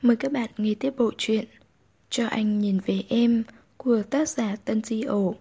Mời các bạn nghe tiếp bộ truyện Cho anh nhìn về em của tác giả Tân Di Ổ.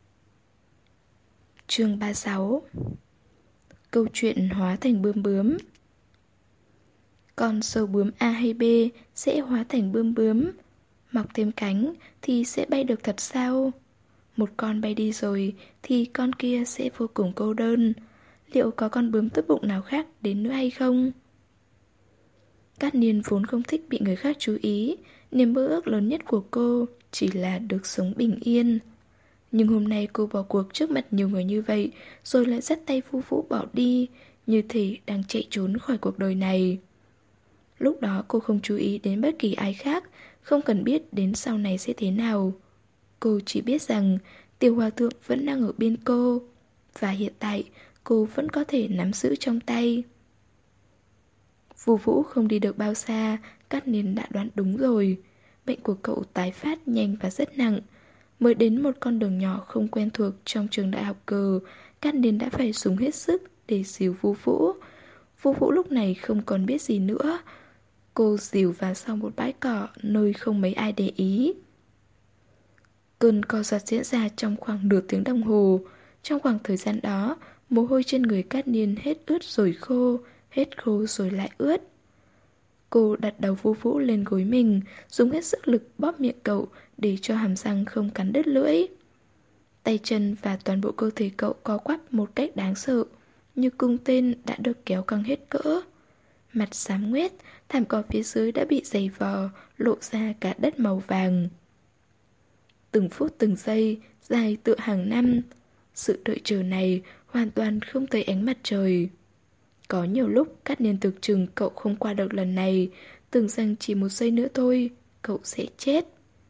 Chương 36. Câu chuyện hóa thành bướm bướm. Con sâu bướm A hay B sẽ hóa thành bướm bướm. Mọc thêm cánh thì sẽ bay được thật sao? Một con bay đi rồi thì con kia sẽ vô cùng cô đơn. Liệu có con bướm tốt bụng nào khác đến nữa hay không? Cát Niên vốn không thích bị người khác chú ý, niềm mơ ước lớn nhất của cô chỉ là được sống bình yên. Nhưng hôm nay cô bỏ cuộc trước mặt nhiều người như vậy, rồi lại dắt tay Vu Vũ bỏ đi, như thể đang chạy trốn khỏi cuộc đời này. Lúc đó cô không chú ý đến bất kỳ ai khác, không cần biết đến sau này sẽ thế nào. Cô chỉ biết rằng Tiểu Hòa Thượng vẫn đang ở bên cô, và hiện tại cô vẫn có thể nắm giữ trong tay. Vu Vũ không đi được bao xa, Cát Niên đã đoán đúng rồi. Bệnh của cậu tái phát nhanh và rất nặng. Mới đến một con đường nhỏ không quen thuộc trong trường đại học cờ, Cát Niên đã phải dùng hết sức để dìu Vu Vũ. Vu Vũ lúc này không còn biết gì nữa. Cô dìu vào sau một bãi cỏ nơi không mấy ai để ý. Cơn co giật diễn ra trong khoảng nửa tiếng đồng hồ. Trong khoảng thời gian đó, mồ hôi trên người Cát Niên hết ướt rồi khô, hết khô rồi lại ướt. Cô đặt đầu Vu Vũ lên gối mình, dùng hết sức lực bóp miệng cậu để cho hàm răng không cắn đứt lưỡi. Tay chân và toàn bộ cơ thể cậu co quắp một cách đáng sợ, như cung tên đã được kéo căng hết cỡ. Mặt xám ngoét, thảm cỏ phía dưới đã bị giày vò, lộ ra cả đất màu vàng. Từng phút từng giây, dài tựa hàng năm. Sự đợi chờ này hoàn toàn không thấy ánh mặt trời. Có nhiều lúc Cát Niên tưởng chừng cậu không qua được lần này, tưởng rằng chỉ một giây nữa thôi, cậu sẽ chết.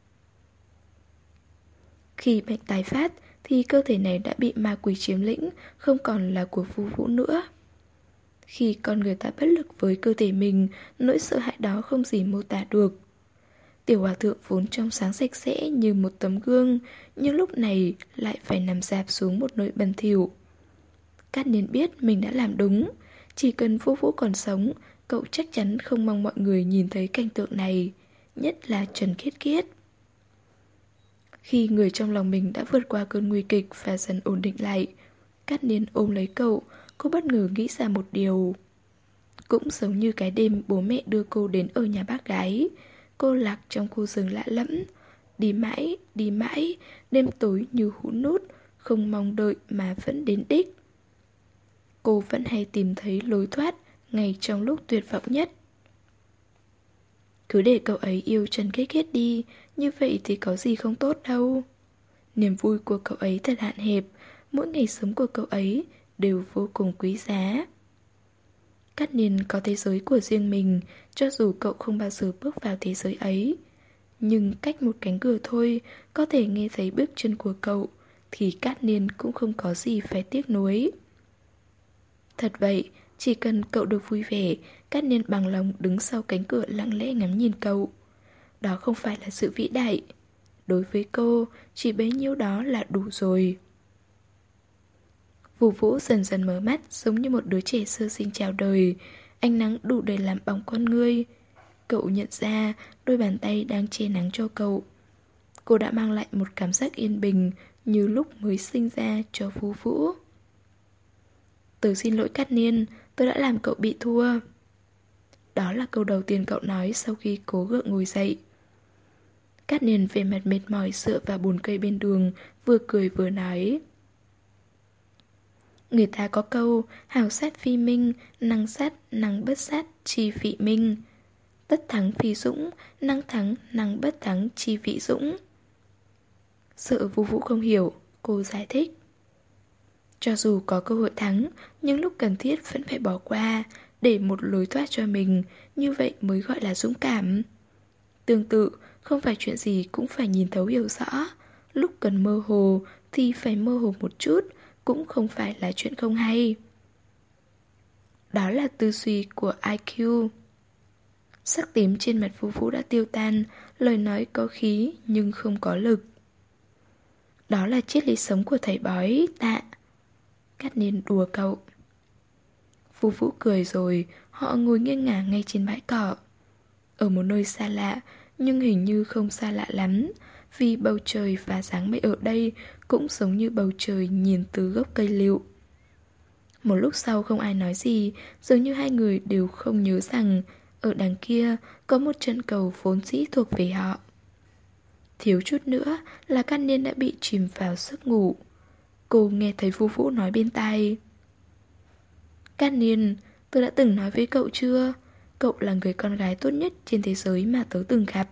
Khi bệnh tái phát thì cơ thể này đã bị ma quỷ chiếm lĩnh, không còn là của Vu Vũ nữa. Khi con người ta bất lực với cơ thể mình, nỗi sợ hãi đó không gì mô tả được. Tiểu Hòa Thượng vốn trong sáng sạch sẽ như một tấm gương, nhưng lúc này lại phải nằm rạp xuống một nơi bẩn thỉu. Cát Niên biết mình đã làm đúng. Chỉ cần Vu Vũ còn sống, cậu chắc chắn không mong mọi người nhìn thấy cảnh tượng này, nhất là Trần Kiết Kiết. Khi người trong lòng mình đã vượt qua cơn nguy kịch và dần ổn định lại, Cát Niên ôm lấy cậu, cô bất ngờ nghĩ ra một điều. Cũng giống như cái đêm bố mẹ đưa cô đến ở nhà bác gái, cô lạc trong khu rừng lạ lẫm, đi mãi, đêm tối như hun nút, không mong đợi mà vẫn đến đích. Cô vẫn hay tìm thấy lối thoát ngay trong lúc tuyệt vọng nhất. Cứ để cậu ấy yêu Trần Kiết Kiết đi, như vậy thì có gì không tốt đâu. Niềm vui của cậu ấy thật hạn hẹp, mỗi ngày sống của cậu ấy đều vô cùng quý giá. Cát Niên có thế giới của riêng mình, cho dù cậu không bao giờ bước vào thế giới ấy. Nhưng cách một cánh cửa thôi, có thể nghe thấy bước chân của cậu, thì Cát Niên cũng không có gì phải tiếc nuối. Thật vậy, chỉ cần cậu được vui vẻ, Cát Niên bằng lòng đứng sau cánh cửa lặng lẽ ngắm nhìn cậu. Đó không phải là sự vĩ đại. Đối với cô, chỉ bấy nhiêu đó là đủ rồi. Vu Vũ dần dần mở mắt giống như một đứa trẻ sơ sinh chào đời. Ánh nắng đủ để làm bỏng con ngươi. Cậu nhận ra đôi bàn tay đang che nắng cho cậu. Cô đã mang lại một cảm giác yên bình như lúc mới sinh ra cho Vu Vũ. Tớ xin lỗi Cát Niên, tôi đã làm cậu bị thua. Đó là câu đầu tiên cậu nói sau khi cố gượng ngồi dậy. Cát Niên về mặt mệt mỏi dựa vào bồn cây bên đường, vừa cười vừa nói. Người ta có câu, hào sát phi minh, năng sát, năng bất sát, chi vị minh. Tất thắng phi dũng, năng thắng, năng bất thắng, chi vị dũng. Sợ Vu Vũ không hiểu, cô giải thích. Cho dù có cơ hội thắng, nhưng lúc cần thiết vẫn phải bỏ qua, để một lối thoát cho mình, như vậy mới gọi là dũng cảm. Tương tự, không phải chuyện gì cũng phải nhìn thấu hiểu rõ. Lúc cần mơ hồ thì phải mơ hồ một chút, cũng không phải là chuyện không hay. Đó là tư duy của IQ. Sắc tím trên mặt Vu Vũ đã tiêu tan, lời nói có khí nhưng không có lực. Đó là triết lý sống của thầy bói, Tạ. Cát Niên đùa cậu. Vu Vũ cười rồi, họ ngồi nghiêng ngả ngay trên bãi cỏ. Ở một nơi xa lạ, nhưng hình như không xa lạ lắm, vì bầu trời và dáng mây ở đây cũng giống như bầu trời nhìn từ gốc cây lựu. Một lúc sau không ai nói gì, dường như hai người đều không nhớ rằng ở đằng kia có một chân cầu vốn dĩ thuộc về họ. Thiếu chút nữa là Cát Niên đã bị chìm vào giấc ngủ. Cô nghe thấy Vu Vũ nói bên tai: Cát Niên, tôi đã từng nói với cậu chưa? Cậu là người con gái tốt nhất trên thế giới mà tớ từng gặp.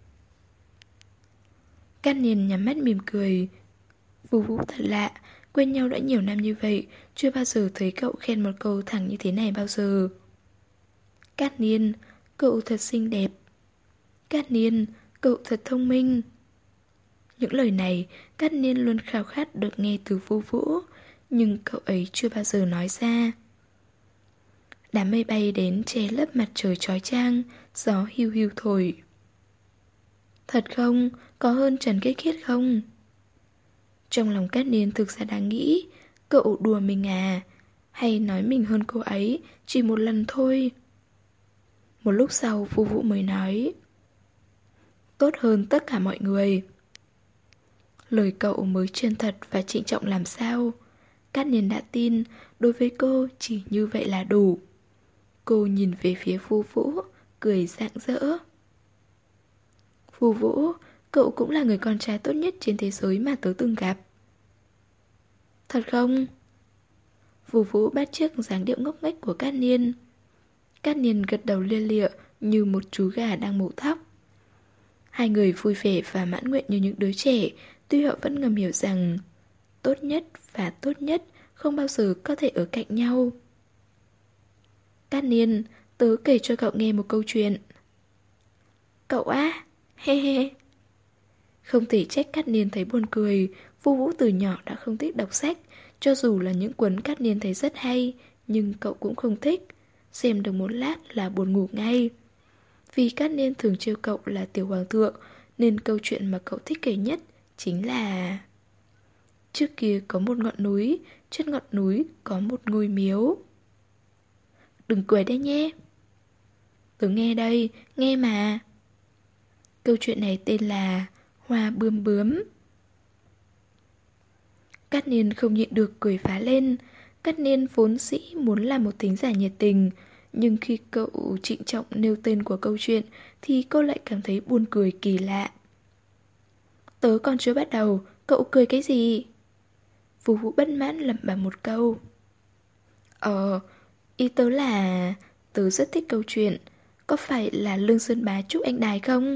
Cát Niên nhắm mắt mỉm cười. Vu Vũ thật lạ, quen nhau đã nhiều năm như vậy, chưa bao giờ thấy cậu khen một câu thẳng như thế này bao giờ. Cát Niên, cậu thật xinh đẹp. Cát Niên, cậu thật thông minh. Những lời này, Cát Niên luôn khao khát được nghe từ Vu Vũ, nhưng cậu ấy chưa bao giờ nói ra. Đám mây bay đến che lấp mặt trời chói chang, gió hiu hiu thổi. Thật không? Có hơn Trần Kết Khiết không? Trong lòng Cát Niên thực ra đang nghĩ, cậu đùa mình à? Hay nói mình hơn cô ấy, chỉ một lần thôi? Một lúc sau Vu Vũ mới nói: tốt hơn tất cả mọi người. Lời cậu mới chân thật và trịnh trọng làm sao? Cát Niên đã tin, đối với cô chỉ như vậy là đủ. Cô nhìn về phía Vu Vũ, cười rạng rỡ. Vu Vũ, cậu cũng là người con trai tốt nhất trên thế giới mà tớ từng gặp. Thật không? Vu Vũ bắt chước dáng điệu ngốc nghếch của Cát Niên. Cát Niên gật đầu lia lịa như một chú gà đang mổ thóc. Hai người vui vẻ và mãn nguyện như những đứa trẻ, tuy họ vẫn ngầm hiểu rằng tốt nhất và tốt nhất không bao giờ có thể ở cạnh nhau. Cát Niên, tớ kể cho cậu nghe một câu chuyện. Cậu á? He he. Không thể trách Cát Niên thấy buồn cười. Vu Vũ từ nhỏ đã không thích đọc sách, cho dù là những cuốn Cát Niên thấy rất hay, nhưng cậu cũng không thích. Xem được một lát là buồn ngủ ngay. Vì Cát Niên thường trêu cậu là tiểu hoàng thượng, nên câu chuyện mà cậu thích kể nhất chính là: trước kia có một ngọn núi, trên ngọn núi có một ngôi miếu. Đừng cười đấy nhé. Tớ nghe đây, nghe mà. Câu chuyện này tên là Hoa Bươm Bướm. Cát Niên không nhịn được cười phá lên. Cát Niên vốn dĩ muốn là một thính giả nhiệt tình, nhưng khi cậu trịnh trọng nêu tên của câu chuyện thì cô lại cảm thấy buồn cười kỳ lạ. Tớ còn chưa bắt đầu, cậu cười cái gì? Vu Vũ bất mãn lẩm bẩm một câu. Ý tớ là tớ rất thích câu chuyện. Có phải là Lương Sơn Bá chúc anh đài không?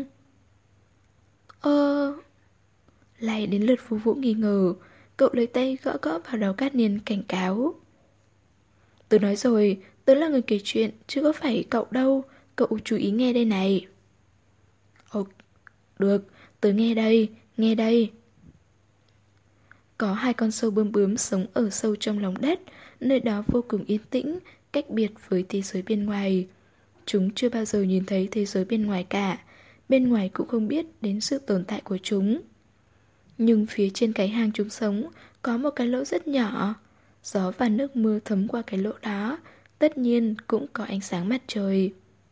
Lại đến lượt Vu Vũ nghi ngờ. Cậu lấy tay gõ gõ vào đầu Cát Niên cảnh cáo. Tớ nói rồi, tớ là người kể chuyện, chứ có phải cậu đâu. Cậu chú ý nghe đây này. Ồ, được, tớ nghe đây, nghe đây. Có hai con sâu bướm bướm sống ở sâu trong lòng đất, nơi đó vô cùng yên tĩnh, cách biệt với thế giới bên ngoài. Chúng chưa bao giờ nhìn thấy thế giới bên ngoài cả, bên ngoài cũng không biết đến sự tồn tại của chúng. Nhưng phía trên cái hang chúng sống có một cái lỗ rất nhỏ. Gió và nước mưa thấm qua cái lỗ đó, tất nhiên cũng có ánh sáng mặt trời.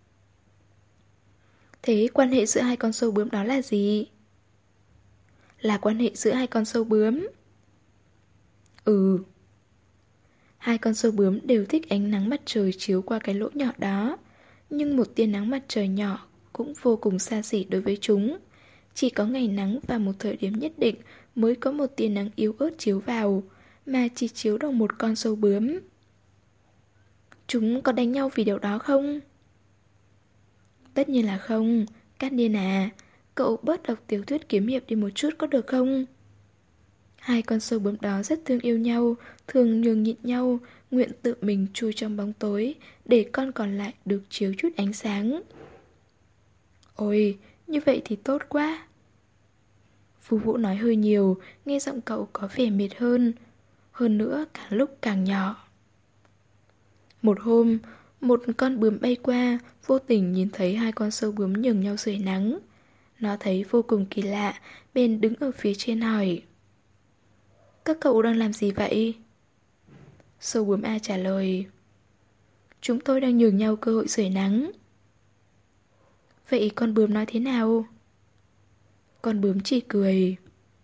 Thế quan hệ giữa hai con sâu bướm đó là gì? Là quan hệ giữa hai con sâu bướm. Ừ. Hai con sâu bướm đều thích ánh nắng mặt trời chiếu qua cái lỗ nhỏ đó. Nhưng một tia nắng mặt trời nhỏ cũng vô cùng xa xỉ đối với chúng. Chỉ có ngày nắng và một thời điểm nhất định mới có một tia nắng yếu ớt chiếu vào, mà chỉ chiếu được một con sâu bướm. Chúng có đánh nhau vì điều đó không? Tất nhiên là không. Cát Niên à, cậu bớt đọc tiểu thuyết kiếm hiệp đi một chút có được không? Hai con sâu bướm đó rất thương yêu nhau, thường nhường nhịn nhau, nguyện tự mình chui trong bóng tối để con còn lại được chiếu chút ánh sáng. Ôi, như vậy thì tốt quá. Phú Vũ nói hơi nhiều, nghe giọng cậu có vẻ mệt hơn. Hơn nữa càng lúc càng nhỏ. Một hôm, một con bướm bay qua, vô tình nhìn thấy hai con sâu bướm nhường nhau dưới nắng. Nó thấy vô cùng kỳ lạ, bèn đứng ở phía trên hỏi: các cậu đang làm gì vậy? Sâu bướm A trả lời: chúng tôi đang nhường nhau cơ hội dưới nắng. Vậy con bướm nói thế nào? Con bướm chỉ cười.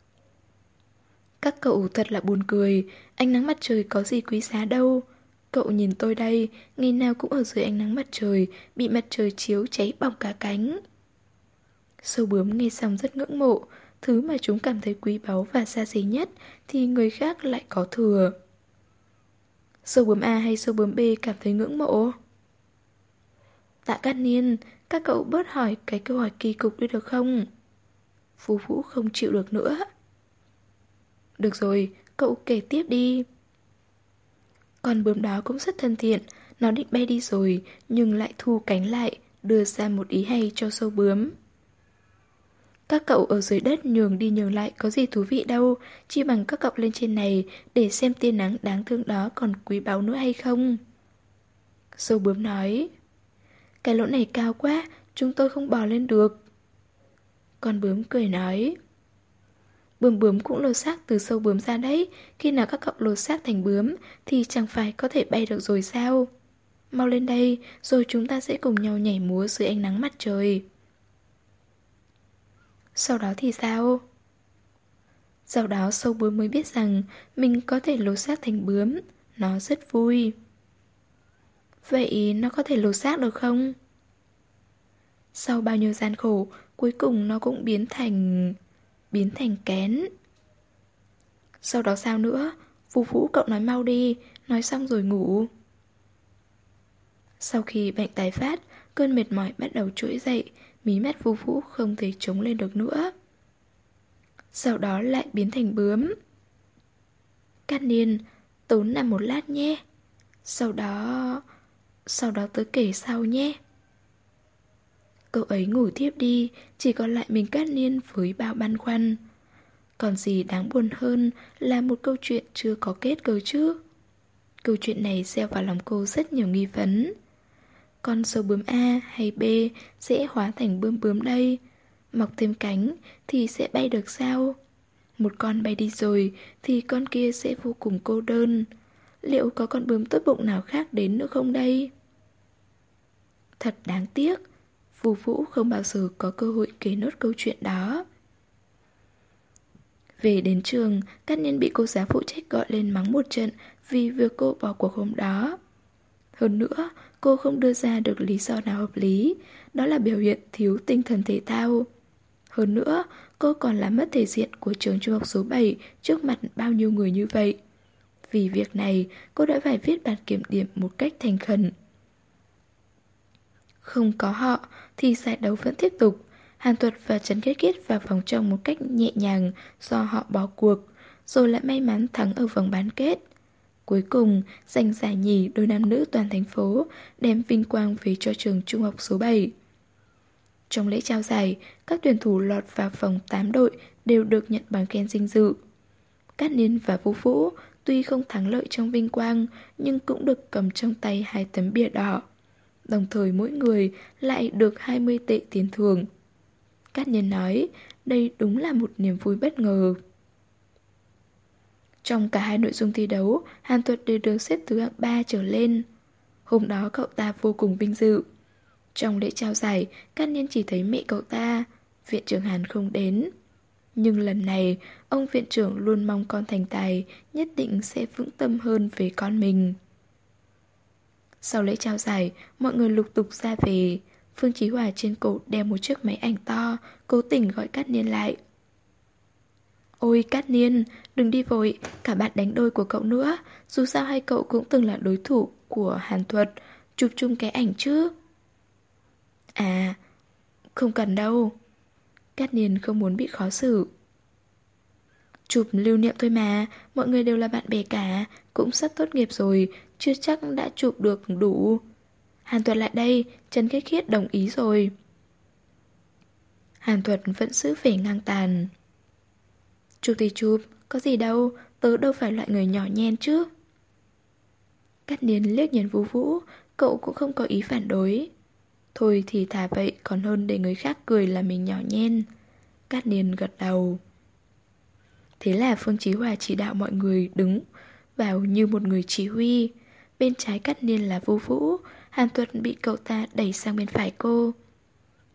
Các cậu thật là buồn cười, ánh nắng mặt trời có gì quý giá đâu. Cậu nhìn tôi đây, ngày nào cũng ở dưới ánh nắng mặt trời, bị mặt trời chiếu cháy bỏng cả cánh. Sâu bướm nghe xong rất ngưỡng mộ, thứ mà chúng cảm thấy quý báu và xa xỉ nhất thì người khác lại có thừa. Sâu bướm A hay sâu bướm B cảm thấy ngưỡng mộ? Tạ Cát Niên, các cậu bớt hỏi cái câu hỏi kỳ cục đi được không? Phú Vũ không chịu được nữa. Được rồi, cậu kể tiếp đi. Con bướm đó cũng rất thân thiện, nó định bay đi rồi nhưng lại thu cánh lại, đưa ra một ý hay cho sâu bướm. Các cậu ở dưới đất nhường đi nhường lại có gì thú vị đâu, chi bằng các cậu lên trên này để xem tia nắng đáng thương đó còn quý báu nữa hay không. Sâu bướm nói, cái lỗ này cao quá, chúng tôi không bò lên được. Con bướm cười nói, bướm bướm cũng lột xác từ sâu bướm ra đấy, khi nào các cậu lột xác thành bướm thì chẳng phải có thể bay được rồi sao? Mau lên đây, rồi chúng ta sẽ cùng nhau nhảy múa dưới ánh nắng mặt trời. Sau đó thì sao? Sau đó sâu bướm mới biết rằng mình có thể lột xác thành bướm. Nó rất vui. Vậy nó có thể lột xác được không? Sau bao nhiêu gian khổ, cuối cùng nó cũng biến thành kén. Sau đó sao nữa? Phú Phú cậu nói mau đi, nói xong rồi ngủ. Sau khi bệnh tái phát, cơn mệt mỏi bắt đầu trỗi dậy, mí mắt Phú Phú không thể chống lên được nữa. Sau đó lại biến thành bướm. Cát Niên, tốn nằm một lát nhé. Sau đó tớ kể sau nhé. Cậu ấy ngủ tiếp đi, chỉ còn lại mình Cát Niên với bao băn khoăn. Còn gì đáng buồn hơn là một câu chuyện chưa có kết cơ chứ. Câu chuyện này gieo vào lòng cô rất nhiều nghi vấn. Con sâu bướm A hay B sẽ hóa thành bướm bướm đây? Mọc thêm cánh thì sẽ bay được sao? Một con bay đi rồi thì con kia sẽ vô cùng cô đơn. Liệu có con bướm tốt bụng nào khác đến nữa không đây? Thật đáng tiếc, Phù Vũ không bao giờ có cơ hội kể nốt câu chuyện đó. Về đến trường, Cát Niên bị cô giáo phụ trách gọi lên mắng một trận vì việc cô bỏ cuộc hôm đó. Hơn nữa, cô không đưa ra được lý do nào hợp lý, đó là biểu hiện thiếu tinh thần thể thao. Hơn nữa, cô còn làm mất thể diện của trường trung học số 7 trước mặt bao nhiêu người như vậy. Vì việc này, cô đã phải viết bản kiểm điểm một cách thành khẩn. Không có họ thì giải đấu vẫn tiếp tục. Hàn Tuật và Trần Kết Kết vào vòng trong một cách nhẹ nhàng do họ bỏ cuộc, rồi lại may mắn thắng ở vòng bán kết. Cuối cùng, giành giải nhì đôi nam nữ toàn thành phố, đem vinh quang về cho trường trung học số 7. Trong lễ trao giải, các tuyển thủ lọt vào vòng 8 đội đều được nhận bằng khen danh dự. Cát Niên và Vũ Vũ tuy không thắng lợi trong vinh quang nhưng cũng được cầm trong tay 2 tấm bìa đỏ. Đồng thời mỗi người lại được 20 tệ tiền thưởng. Cát Niên nói, đây đúng là một niềm vui bất ngờ. Trong cả hai nội dung thi đấu, Hàn Tuật đều được xếp thứ hạng 3 trở lên. Hôm đó cậu ta vô cùng vinh dự. Trong lễ trao giải, Cát Niên chỉ thấy mẹ cậu ta, viện trưởng Hàn không đến. Nhưng lần này, ông viện trưởng luôn mong con thành tài, nhất định sẽ vững tâm hơn về con mình. Sau lễ trao giải, mọi người lục tục ra về. Phương Chí Hòa trên cổ đeo một chiếc máy ảnh to, cố tình gọi Cát Niên lại. Ôi Cát Niên, đừng đi vội, cả bạn đánh đôi của cậu nữa. Dù sao hai cậu cũng từng là đối thủ của Hàn Thuật, chụp chung cái ảnh chứ. À, không cần đâu. Cát Niên không muốn bị khó xử. Chụp lưu niệm thôi mà, mọi người đều là bạn bè cả, cũng sắp tốt nghiệp rồi, chưa chắc đã chụp được đủ. Hàn Thuật lại đây, Trần Khiết Khiết đồng ý rồi. Hàn Thuật vẫn giữ vẻ ngang tàn. Chụp thì chụp, có gì đâu, tớ đâu phải loại người nhỏ nhen chứ. Cát Niên liếc nhìn Vũ Vũ, cậu cũng không có ý phản đối. Thôi thì thà vậy còn hơn để người khác cười là mình nhỏ nhen. Cát Niên gật đầu. Thế là Phương Chí Hòa chỉ đạo mọi người đứng vào như một người chỉ huy. Bên trái Cát Niên là Vũ Vũ, Hàn Tuật bị cậu ta đẩy sang bên phải cô.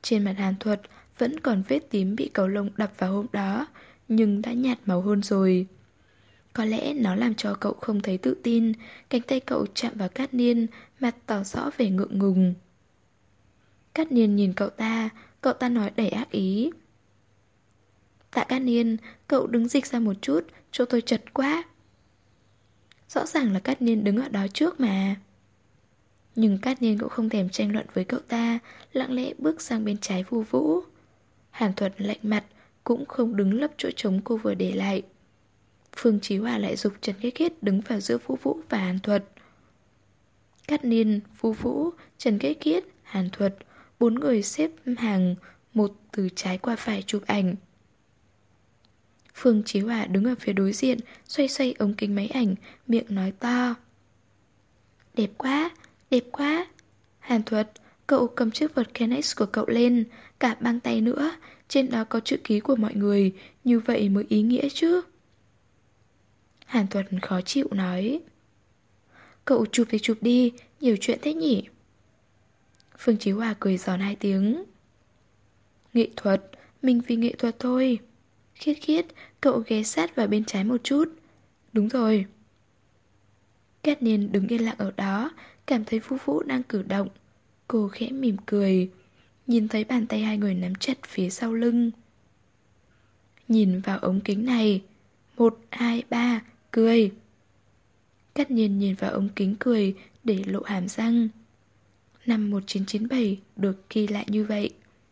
Trên mặt Hàn Thuật vẫn còn vết tím bị cầu lông đập vào hôm đó, nhưng đã nhạt màu hơn rồi. Có lẽ nó làm cho cậu không thấy tự tin. Cánh tay cậu chạm vào Cát Niên, mặt tỏ rõ vẻ ngượng ngùng. Cát Niên nhìn cậu ta nói đầy ác ý. Tạ Cát Niên, cậu đứng dịch ra một chút, chỗ tôi chật quá. Rõ ràng là Cát Niên đứng ở đó trước mà. Nhưng Cát Niên cũng không thèm tranh luận với cậu ta, lặng lẽ bước sang bên trái Vu Vũ. Hàn Thuật lạnh mặt, cũng không đứng lấp chỗ trống cô vừa để lại. Phương Chí Hòa lại giục Trần Kết Kết đứng vào giữa Vu Vũ và Hàn Thuật. Cát Niên, Vu Vũ, Trần Kết Kết, Hàn Thuật, 4 người xếp hàng, một từ trái qua phải chụp ảnh. Phương Chí Hòa đứng ở phía đối diện, xoay xoay ống kính máy ảnh, miệng nói to. Đẹp quá, đẹp quá. Hàn Thuật, cậu cầm chiếc vật Kennex của cậu lên, cả băng tay nữa, trên đó có chữ ký của mọi người, như vậy mới ý nghĩa chứ. Hàn Thuật khó chịu nói. Cậu chụp thì chụp đi, nhiều chuyện thế nhỉ. Phương Chí Hòa cười giòn 2 tiếng. Nghệ thuật, mình vì nghệ thuật thôi. Khiết Khiết, cậu ghé sát vào bên trái một chút. Đúng rồi. Cát Niên đứng yên lặng ở đó, cảm thấy Vu Vũ đang cử động. Cô khẽ mỉm cười, nhìn thấy bàn tay hai người nắm chặt phía sau lưng. Nhìn vào ống kính này. 1, 2, 3, cười. Cát Niên nhìn vào ống kính cười để lộ hàm răng. Năm 1997 được ghi lại như vậy.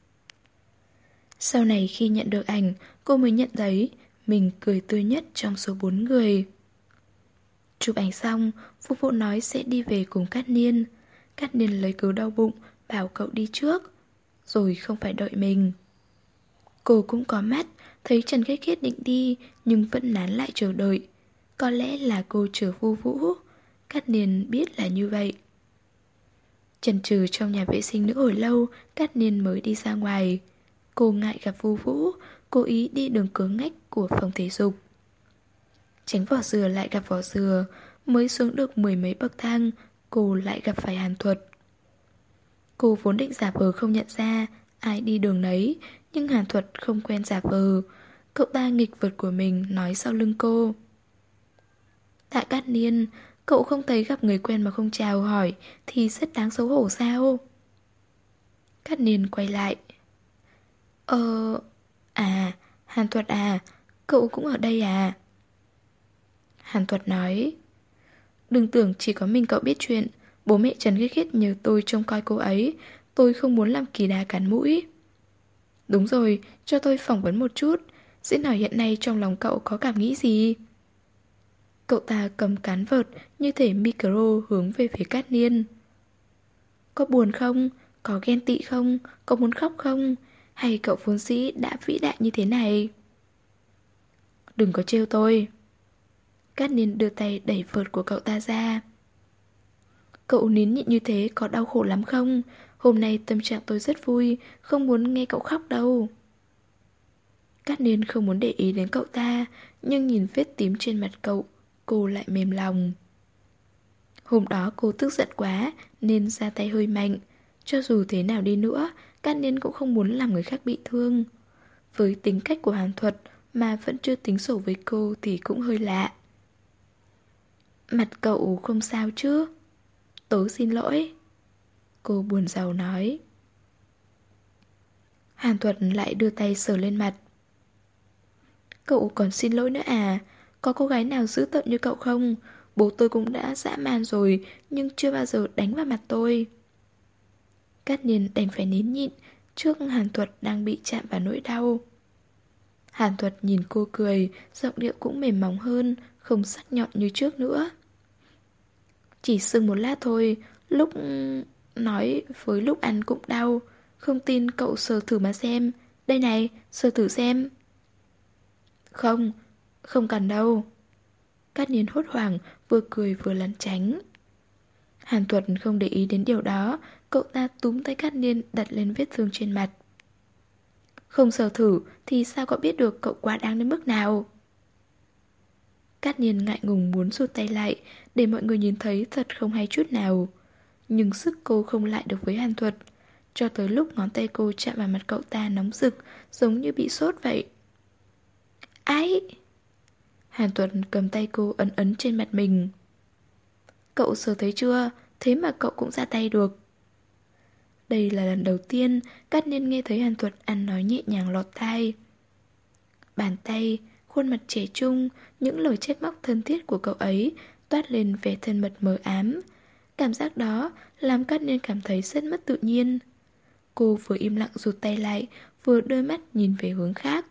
Sau này khi nhận được ảnh, cô mới nhận thấy mình cười tươi nhất trong số 4 người. Chụp ảnh xong, Vu Vũ nói sẽ đi về cùng Cát Niên. Cát Niên lấy cớ đau bụng, bảo cậu đi trước, rồi không phải đợi mình. Cô cũng có mắt, thấy Trần Kết Kết định đi, nhưng vẫn nán lại chờ đợi. Có lẽ là cô chờ Vu Vũ. Cát Niên biết là như vậy. Chần chừ trong nhà vệ sinh nữ hồi lâu, Cát Niên mới đi ra ngoài. Cô ngại gặp Vu Vũ, cố ý đi đường cớ ngách của phòng thể dục. Tránh vỏ dừa lại gặp vỏ dừa, mới xuống được 10 mấy bậc thang, cô lại gặp phải Hàn Thuật. Cô vốn định giả vờ không nhận ra, ai đi đường nấy, nhưng Hàn Thuật không quen giả vờ. Cậu ta nghịch vật của mình nói sau lưng cô. Tạ Cát Niên, cậu không thấy gặp người quen mà không chào hỏi thì rất đáng xấu hổ sao? Cát Niên quay lại. Hàn Thuật à, cậu cũng ở đây à? Hàn Thuật nói. Đừng tưởng chỉ có mình cậu biết chuyện. Bố mẹ Trần Khiết Khiết nhờ tôi trông coi cô ấy. Tôi không muốn làm kỳ đà cắn mũi. Đúng rồi, cho tôi phỏng vấn một chút. Xin hỏi hiện nay trong lòng cậu có cảm nghĩ gì? Cậu ta cầm cán vợt như thể micro hướng về phía Cát Niên. Có buồn không? Có ghen tị không? Có muốn khóc không? Hay cậu vốn dĩ đã vĩ đại như thế này? Đừng có trêu tôi. Cát Niên đưa tay đẩy vợt của cậu ta ra. Cậu nín nhịn như thế có đau khổ lắm không? Hôm nay tâm trạng tôi rất vui, không muốn nghe cậu khóc đâu. Cát Niên không muốn để ý đến cậu ta, nhưng nhìn vết tím trên mặt cậu, cô lại mềm lòng. Hôm đó cô tức giận quá nên ra tay hơi mạnh. Cho dù thế nào đi nữa, Cát Niên cũng không muốn làm người khác bị thương. Với tính cách của Hàn Thuật mà vẫn chưa tính sổ với cô thì cũng hơi lạ. Mặt cậu không sao chứ? Tớ xin lỗi. Cô buồn rầu nói. Hàn Thuật lại đưa tay sờ lên mặt. Cậu còn xin lỗi nữa à? Có cô gái nào dữ tợn như cậu không? Bố tôi cũng đã dã man rồi, nhưng chưa bao giờ đánh vào mặt tôi. Cát Niên đành phải nín nhịn trước Hàn Thuật đang bị chạm vào nỗi đau. Hàn Thuật nhìn cô cười, giọng điệu cũng mềm mỏng hơn, không sắc nhọn như trước nữa. Chỉ sưng một lát thôi, lúc nói với lúc ăn cũng đau. Không tin cậu sờ thử mà xem. Đây này, sờ thử xem. Không, không cần đâu. Cát Niên hốt hoảng, vừa cười vừa lẩn tránh. Hàn Thuật không để ý đến điều đó, cậu ta túm tay Cát Niên đặt lên vết thương trên mặt. Không sờ thử thì sao cậu biết được cậu quá đáng đến mức nào? Cát Niên ngại ngùng muốn rụt tay lại để mọi người nhìn thấy thật không hay chút nào. Nhưng sức cô không lại được với Hàn Thuật. cho tới lúc ngón tay cô chạm vào mặt cậu ta nóng rực, giống như bị sốt vậy. Ái! Hàn Tuấn cầm tay cô ấn ấn trên mặt mình. Cậu sờ thấy chưa? Thế mà cậu cũng ra tay được. Đây là lần đầu tiên Cát Niên nghe thấy Hàn Thuật ăn nói nhẹ nhàng lọt tai. Bàn tay, khuôn mặt trẻ trung, những lời trách móc thân thiết của cậu ấy toát lên vẻ thân mật mờ ám. Cảm giác đó làm Cát Niên cảm thấy rất mất tự nhiên. Cô vừa im lặng rụt tay lại, vừa đôi mắt nhìn về hướng khác.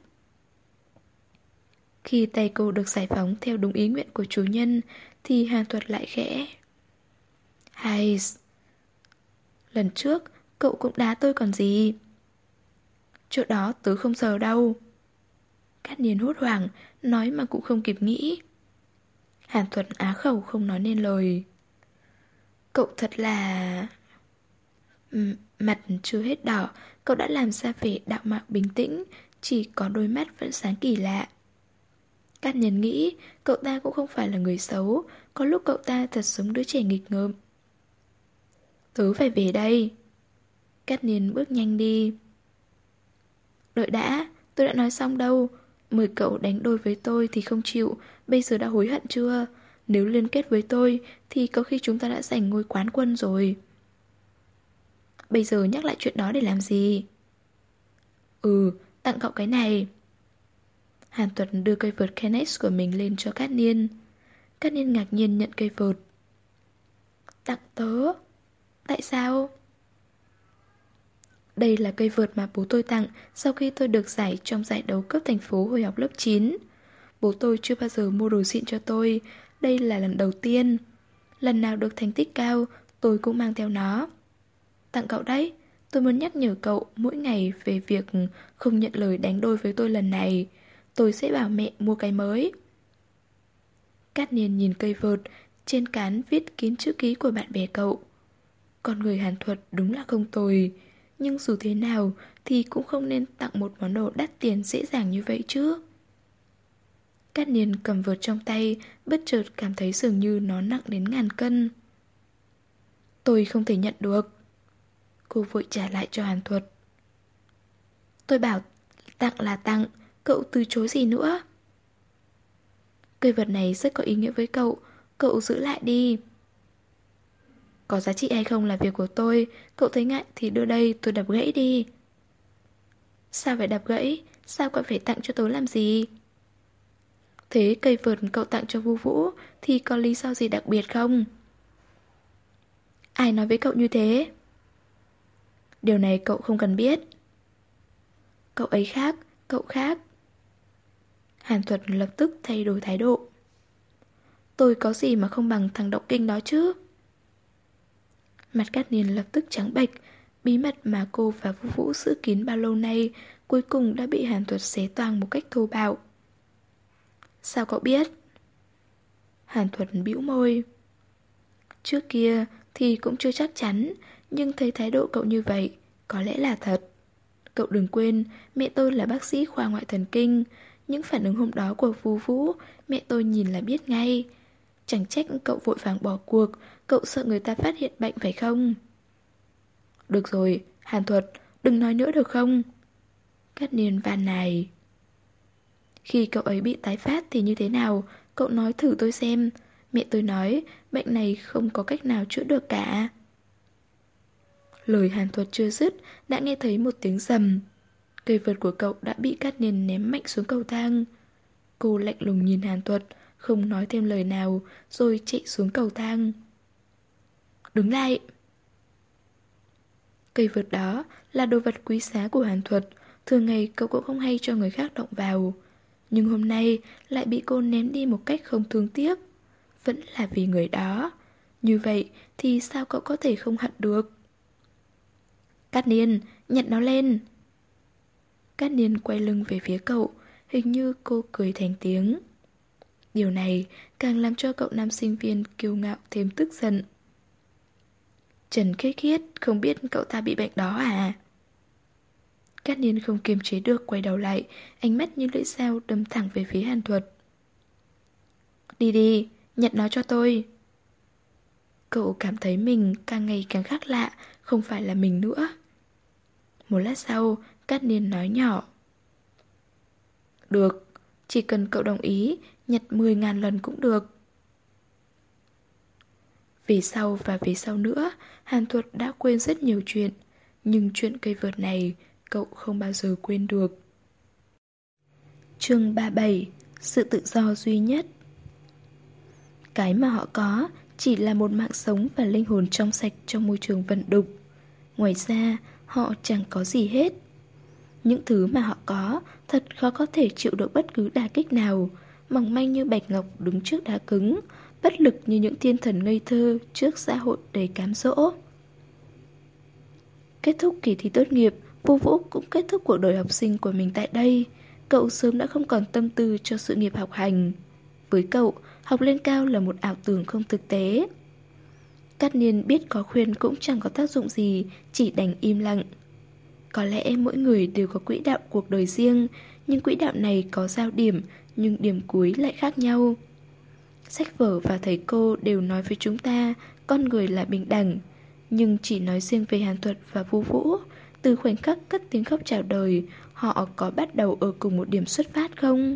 Khi tay cô được giải phóng theo đúng ý nguyện của chủ nhân, thì Hàn Thuật lại khẽ. Hay, lần trước cậu cũng đá tôi còn gì. Chỗ đó tớ không sờ đâu. Cát Niên hốt hoảng, nói mà cũng không kịp nghĩ. Hàn Thuật á khẩu không nói nên lời. Cậu thật là... Mặt chưa hết đỏ, cậu đã làm ra vẻ đạo mạo bình tĩnh, chỉ có đôi mắt vẫn sáng kỳ lạ. Cát Niên nghĩ cậu ta cũng không phải là người xấu, có lúc cậu ta thật giống đứa trẻ nghịch ngợm. Tớ phải về đây. Cát Niên bước nhanh đi. Đợi đã, tôi đã nói xong đâu. Mời cậu đánh đôi với tôi thì không chịu, bây giờ đã hối hận chưa? Nếu liên kết với tôi thì có khi chúng ta đã giành ngôi quán quân rồi. Bây giờ nhắc lại chuyện đó để làm gì? Tặng cậu cái này. Hàn Tuấn đưa cây vợt Kennex của mình lên cho Cát Niên. Cát Niên ngạc nhiên nhận cây vợt. Tặng tớ? Tại sao? Đây là cây vợt mà bố tôi tặng sau khi tôi được giải trong giải đấu cấp thành phố hồi học lớp 9. Bố tôi chưa bao giờ mua đồ xịn cho tôi, đây là lần đầu tiên. Lần nào được thành tích cao, tôi cũng mang theo nó. Tặng cậu đấy, tôi muốn nhắc nhở cậu mỗi ngày về việc không nhận lời đánh đôi với tôi lần này. Tôi sẽ bảo mẹ mua cái mới. Cát Niên nhìn cây vợt, trên cán viết kín chữ ký của bạn bè cậu. Con người Hàn Thuật đúng là không tồi, nhưng dù thế nào thì cũng không nên tặng một món đồ đắt tiền dễ dàng như vậy chứ. Cát Niên cầm vợt trong tay, bất chợt cảm thấy dường như nó nặng đến ngàn cân. Tôi không thể nhận được. Cô vội trả lại cho Hàn Thuật. Tôi bảo tặng là tặng, cậu từ chối gì nữa? Cây vật này rất có ý nghĩa với cậu, cậu giữ lại đi. Có giá trị hay không là việc của tôi, cậu thấy ngại thì đưa đây tôi đập gãy đi. Sao phải đập gãy? Sao cậu phải tặng cho tớ làm gì? Thế cây vợt cậu tặng cho Vu Vũ thì có lý do gì đặc biệt không? Ai nói với cậu như thế? Điều này cậu không cần biết. Cậu ấy khác, cậu khác. Hàn Thuật lập tức thay đổi thái độ. Tôi có gì mà không bằng thằng Động Kinh đó chứ? Mặt Cát Niên lập tức trắng bệch. Bí mật mà cô và Vu Vũ giữ kín bao lâu nay cuối cùng đã bị Hàn Thuật xé toang một cách thô bạo. Sao cậu biết? Hàn Thuật bĩu môi. Trước kia thì cũng chưa chắc chắn, nhưng thấy thái độ cậu như vậy, có lẽ là thật. Cậu đừng quên, mẹ tôi là bác sĩ khoa ngoại thần kinh. Những phản ứng hôm đó của Vu Vũ, mẹ tôi nhìn là biết ngay. Chẳng trách cậu vội vàng bỏ cuộc, cậu sợ người ta phát hiện bệnh phải không? Được rồi, Hàn Thuật, đừng nói nữa được không? Cát Niên van nài. Khi cậu ấy bị tái phát thì như thế nào? Cậu nói thử tôi xem. Mẹ tôi nói bệnh này không có cách nào chữa được cả. Lời Hàn Thuật chưa dứt, đã nghe thấy một tiếng rầm. Cây vợt của cậu đã bị Cát Niên ném mạnh xuống cầu thang. Cô lạnh lùng nhìn Hàn Thuật, không nói thêm lời nào, rồi chạy xuống cầu thang. Đứng lại! Cây vợt đó là đồ vật quý giá của Hàn Thuật, thường ngày cậu cũng không hay cho người khác động vào. Nhưng hôm nay lại bị cô ném đi một cách không thương tiếc. Vẫn là vì người đó. Như vậy thì sao cậu có thể không hận được? Cát Niên, nhặt nó lên! Cát Niên quay lưng về phía cậu, hình như cô cười thành tiếng. Điều này càng làm cho cậu nam sinh viên kiêu ngạo thêm tức giận. Trần Khiết Khiết không biết cậu ta bị bệnh đó à? Cát Niên không kiềm chế được quay đầu lại, ánh mắt như lưỡi dao đâm thẳng về phía Hàn Thuật. Đi đi, nhặt nó cho tôi. Cậu cảm thấy mình càng ngày càng khác lạ, không phải là mình nữa. Một lát sau, Cát Niên nói nhỏ. Được, chỉ cần cậu đồng ý, nhặt 10.000 lần cũng được. Về sau và về sau nữa, Hàn Thuật đã quên rất nhiều chuyện. Nhưng chuyện cây vợt này, cậu không bao giờ quên được. Chương 37. Sự tự do duy nhất. Cái mà họ có chỉ là một mạng sống và linh hồn trong sạch trong môi trường vận đục. Ngoài ra, họ chẳng có gì hết. Những thứ mà họ có thật khó có thể chịu được bất cứ đả kích nào, mỏng manh như bạch ngọc đứng trước đá cứng, bất lực như những thiên thần ngây thơ trước xã hội đầy cám dỗ. Kết thúc kỳ thi tốt nghiệp, Vô Vũ cũng kết thúc cuộc đời học sinh của mình tại đây. Cậu sớm đã không còn tâm tư cho sự nghiệp học hành. Với cậu, học lên cao là một ảo tưởng không thực tế. Cát Niên biết có khuyên cũng chẳng có tác dụng gì, chỉ đành im lặng. Có lẽ mỗi người đều có quỹ đạo cuộc đời riêng, nhưng quỹ đạo này có giao điểm, nhưng điểm cuối lại khác nhau. Sách vở và thầy cô đều nói với chúng ta con người là bình đẳng, nhưng chỉ nói riêng về Hàn Thuật và Vu Vũ, từ khoảnh khắc cất tiếng khóc chào đời, họ có bắt đầu ở cùng một điểm xuất phát không?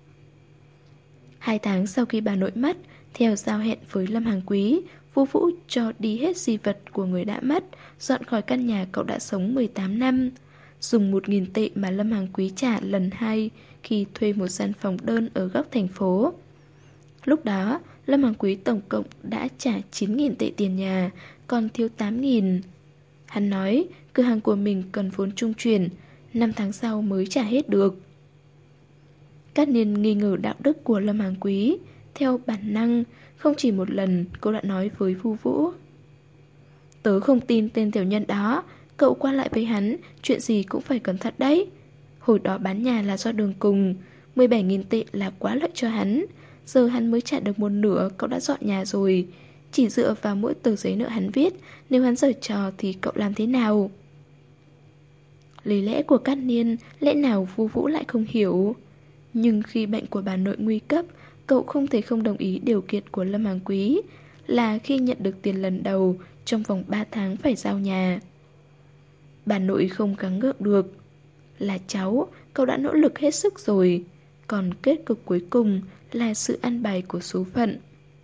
2 tháng sau khi bà nội mất, theo giao hẹn với Lâm Hàng Quý, Vu Vũ cho đi hết di vật của người đã mất, dọn khỏi căn nhà cậu đã sống 18 năm. Dùng 1.000 tệ mà Lâm Hàng Quý trả lần 2 khi thuê một gian phòng đơn ở góc thành phố. Lúc đó, Lâm Hàng Quý tổng cộng đã trả 9.000 tệ tiền nhà, còn thiếu 8.000. Hắn nói cửa hàng của mình cần vốn trung chuyển, 5 tháng sau mới trả hết được. Cát Niên nghi ngờ đạo đức của Lâm Hàng Quý. Theo bản năng, không chỉ một lần cô đã nói với Vu Vũ. Tớ không tin tên tiểu nhân đó, cậu qua lại với hắn, chuyện gì cũng phải cẩn thận đấy. Hồi đó bán nhà là do đường cùng, 17.000 tệ là quá lợi cho hắn. Giờ hắn mới trả được một nửa, cậu đã dọn nhà rồi. Chỉ dựa vào mỗi tờ giấy nợ hắn viết, nếu hắn giở trò thì cậu làm thế nào? Lý lẽ của Cát Niên, lẽ nào Vu Vũ lại không hiểu? Nhưng khi bệnh của bà nội nguy cấp, cậu không thể không đồng ý điều kiện của Lâm Hàng Quý, là khi nhận được tiền lần đầu, trong vòng 3 tháng phải giao nhà. Bà nội không gắng gượng được. Là cháu, cậu đã nỗ lực hết sức rồi, còn kết cục cuối cùng là sự ăn bài của số phận.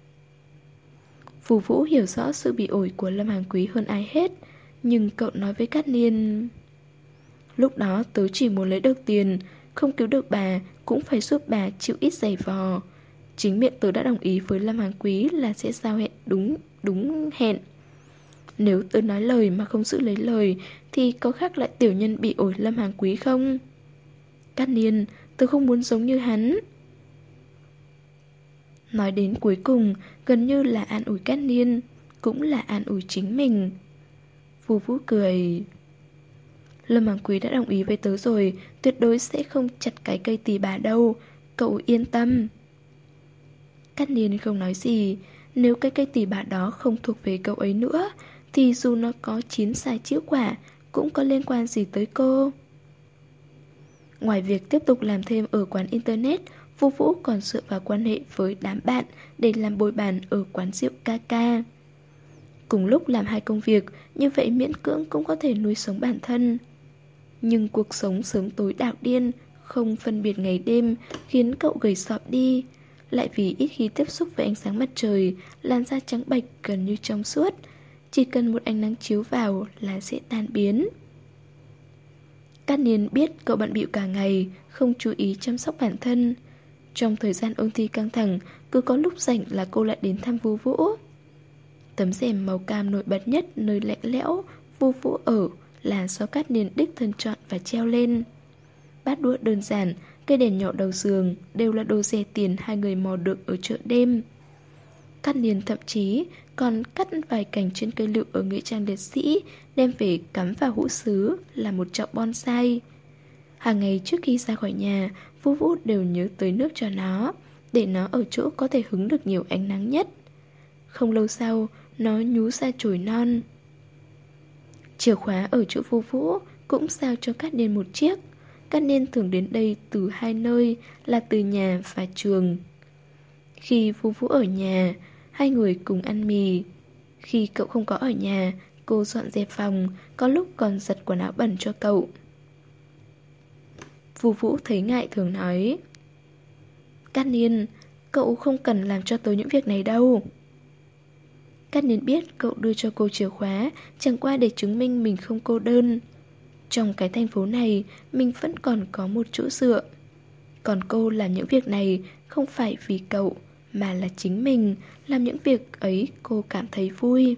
Vu Vũ hiểu rõ sự bị ổi của Lâm Hàng Quý hơn ai hết, nhưng cậu nói với Cát Niên: lúc đó tớ chỉ muốn lấy được tiền, không cứu được bà cũng phải giúp bà chịu ít giày vò. Chính miệng tớ đã đồng ý với Lâm Hàng Quý là sẽ giao hẹn đúng hẹn. Nếu tớ nói lời mà không giữ lấy lời thì có khác lại tiểu nhân bị ổi Lâm Hàng Quý không? Cát Niên, tớ không muốn giống như hắn. Nói đến cuối cùng, gần như là an ủi Cát Niên, cũng là an ủi chính mình. Vu Vũ cười. Lâm Hàng Quý đã đồng ý với tớ rồi, tuyệt đối sẽ không chặt cái cây tỳ bà đâu, cậu yên tâm. Cát Niên không nói gì, nếu cái cây tỳ bà đó không thuộc về cậu ấy nữa, thì dù nó có 9 sai chĩu quả, cũng có liên quan gì tới cô. Ngoài việc tiếp tục làm thêm ở quán internet, Vu Vũ còn dựa vào quan hệ với đám bạn để làm bồi bàn ở quán rượu Kaka. Cùng lúc làm 2 công việc, như vậy miễn cưỡng cũng có thể nuôi sống bản thân. Nhưng cuộc sống sớm tối đảo điên, không phân biệt ngày đêm, khiến cậu gầy sọp đi. Lại vì ít khi tiếp xúc với ánh sáng mặt trời, làn da trắng bệch gần như trong suốt. Chỉ cần một ánh nắng chiếu vào là sẽ tan biến. Cát Niên biết cậu bận bịu cả ngày, không chú ý chăm sóc bản thân. Trong thời gian ôn thi căng thẳng, cứ có lúc rảnh là cô lại đến thăm Vu Vũ. Tấm rèm màu cam nổi bật nhất nơi lạnh lẽo Vu Vũ ở là do Cát Niên đích thân chọn và treo lên. Bát đũa đơn giản, cây đèn nhỏ đầu giường đều là đồ rẻ tiền 2 người mò được ở chợ đêm. Cát Niên thậm chí còn cắt vài cành trên cây lựu ở nghĩa trang liệt sĩ, đem về cắm vào hũ sứ là một chậu bonsai. Hàng ngày trước khi ra khỏi nhà, Vu Vũ đều nhớ tới nước cho nó, để nó ở chỗ có thể hứng được nhiều ánh nắng nhất. Không lâu sau, nó nhú ra chồi non. Chìa khóa ở chỗ Vu Vũ cũng giao cho Cát Niên một chiếc. Cát Niên thường đến đây từ 2 nơi, là từ nhà và trường. Khi Vu Vũ ở nhà, 2 người cùng ăn mì. Khi cậu không có ở nhà, cô dọn dẹp phòng, có lúc còn giặt quần áo bẩn cho cậu. Vu Vũ thấy ngại thường nói: Cát Niên, cậu không cần làm cho tớ những việc này đâu. Cát Niên biết cậu đưa cho cô chìa khóa chẳng qua để chứng minh mình không cô đơn. Trong cái thành phố này, mình vẫn còn có một chỗ dựa. Còn cô làm những việc này không phải vì cậu, mà là chính mình. Làm những việc ấy cô cảm thấy vui.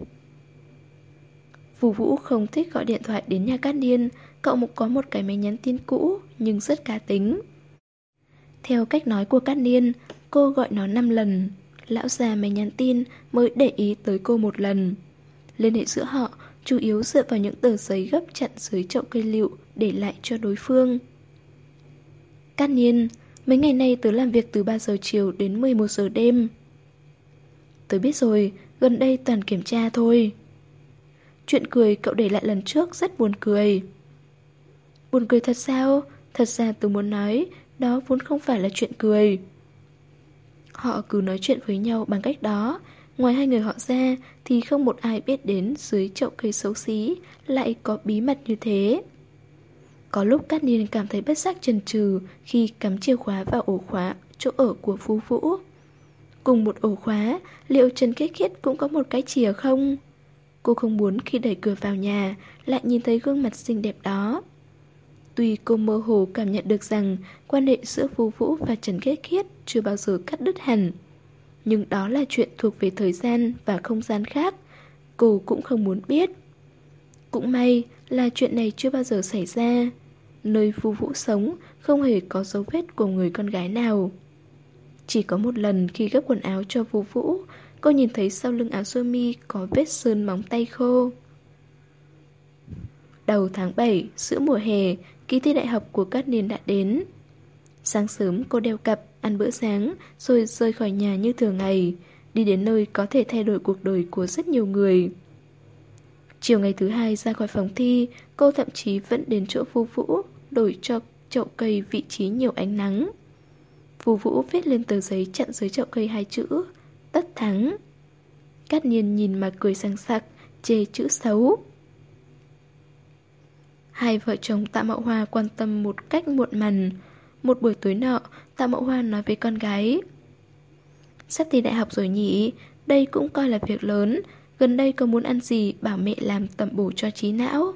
Vu Vũ không thích gọi điện thoại đến nhà Cát Niên. Cậu có một cái máy nhắn tin cũ nhưng rất cá tính. Theo cách nói của Cát Niên, cô gọi nó 5 lần. Lão già máy nhắn tin mới để ý tới cô một lần. Liên hệ giữa họ chủ yếu dựa vào những tờ giấy gấp chặn dưới chậu cây lựu để lại cho đối phương. Cát Niên, mấy ngày nay tớ làm việc từ 3 giờ chiều đến 11 giờ đêm. Tớ biết rồi, gần đây toàn kiểm tra thôi. Chuyện cười cậu để lại lần trước rất buồn cười. Buồn cười thật sao? Thật ra tớ muốn nói, đó vốn không phải là chuyện cười. Họ cứ nói chuyện với nhau bằng cách đó. Ngoài hai người họ ra thì không một ai biết đến dưới chậu cây xấu xí lại có bí mật như thế. Có lúc Cát Niên cảm thấy bất giác chần chừ khi cắm chìa khóa vào ổ khóa chỗ ở của Vu Vũ. Cùng một ổ khóa, liệu Trần Kết Khiết cũng có một cái chìa không? Cô không muốn khi đẩy cửa vào nhà lại nhìn thấy gương mặt xinh đẹp đó. Tuy cô mơ hồ cảm nhận được rằng quan hệ giữa Vu Vũ và Trần Kết Khiết chưa bao giờ cắt đứt hẳn, nhưng đó là chuyện thuộc về thời gian và không gian khác. Cô cũng không muốn biết. Cũng may là chuyện này chưa bao giờ xảy ra. Nơi Vu Vũ sống không hề có dấu vết của người con gái nào. Chỉ có một lần khi gấp quần áo cho Vu Vũ, cô nhìn thấy sau lưng áo sơ mi có vết sơn móng tay khô. Đầu tháng 7, giữa mùa hè, kỳ thi đại học của Cát Niên đã đến. Sáng sớm cô đeo cặp, ăn bữa sáng, rồi rời khỏi nhà như thường ngày, đi đến nơi có thể thay đổi cuộc đời của rất nhiều người. Chiều ngày thứ hai ra khỏi phòng thi, cô thậm chí vẫn đến chỗ Vu Vũ, đổi cho chậu cây vị trí nhiều ánh nắng. Vu Vũ viết lên tờ giấy chặn dưới chậu cây 2 chữ: tất thắng. Cát Niên nhìn mà cười sằng sặc, chê chữ xấu. Hai vợ chồng Tạ Mậu Hoa quan tâm một cách muộn màng. Một buổi tối nọ, Tạ Mậu Hoa nói với con gái: sắp thi đại học rồi nhỉ, đây cũng coi là việc lớn. Gần đây có muốn ăn gì bảo mẹ làm tẩm bổ cho trí não.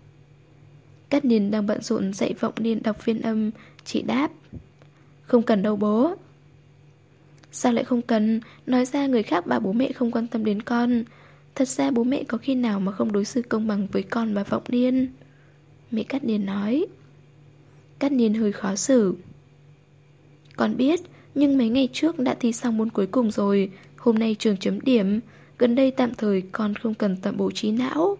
Cát Niên đang bận rộn dạy Vọng Niên đọc phiên âm, chị đáp: không cần đâu bố. Sao lại không cần? Nói ra người khác bảo bố mẹ không quan tâm đến con. Thật ra bố mẹ có khi nào mà không đối xử công bằng với con và Vọng Niên. Mẹ Cát Niên nói. Cát Niên hơi khó xử. Con biết, nhưng mấy ngày trước đã thi xong môn cuối cùng rồi. Hôm nay trường chấm điểm. Gần đây tạm thời con không cần tẩm bổ trí não.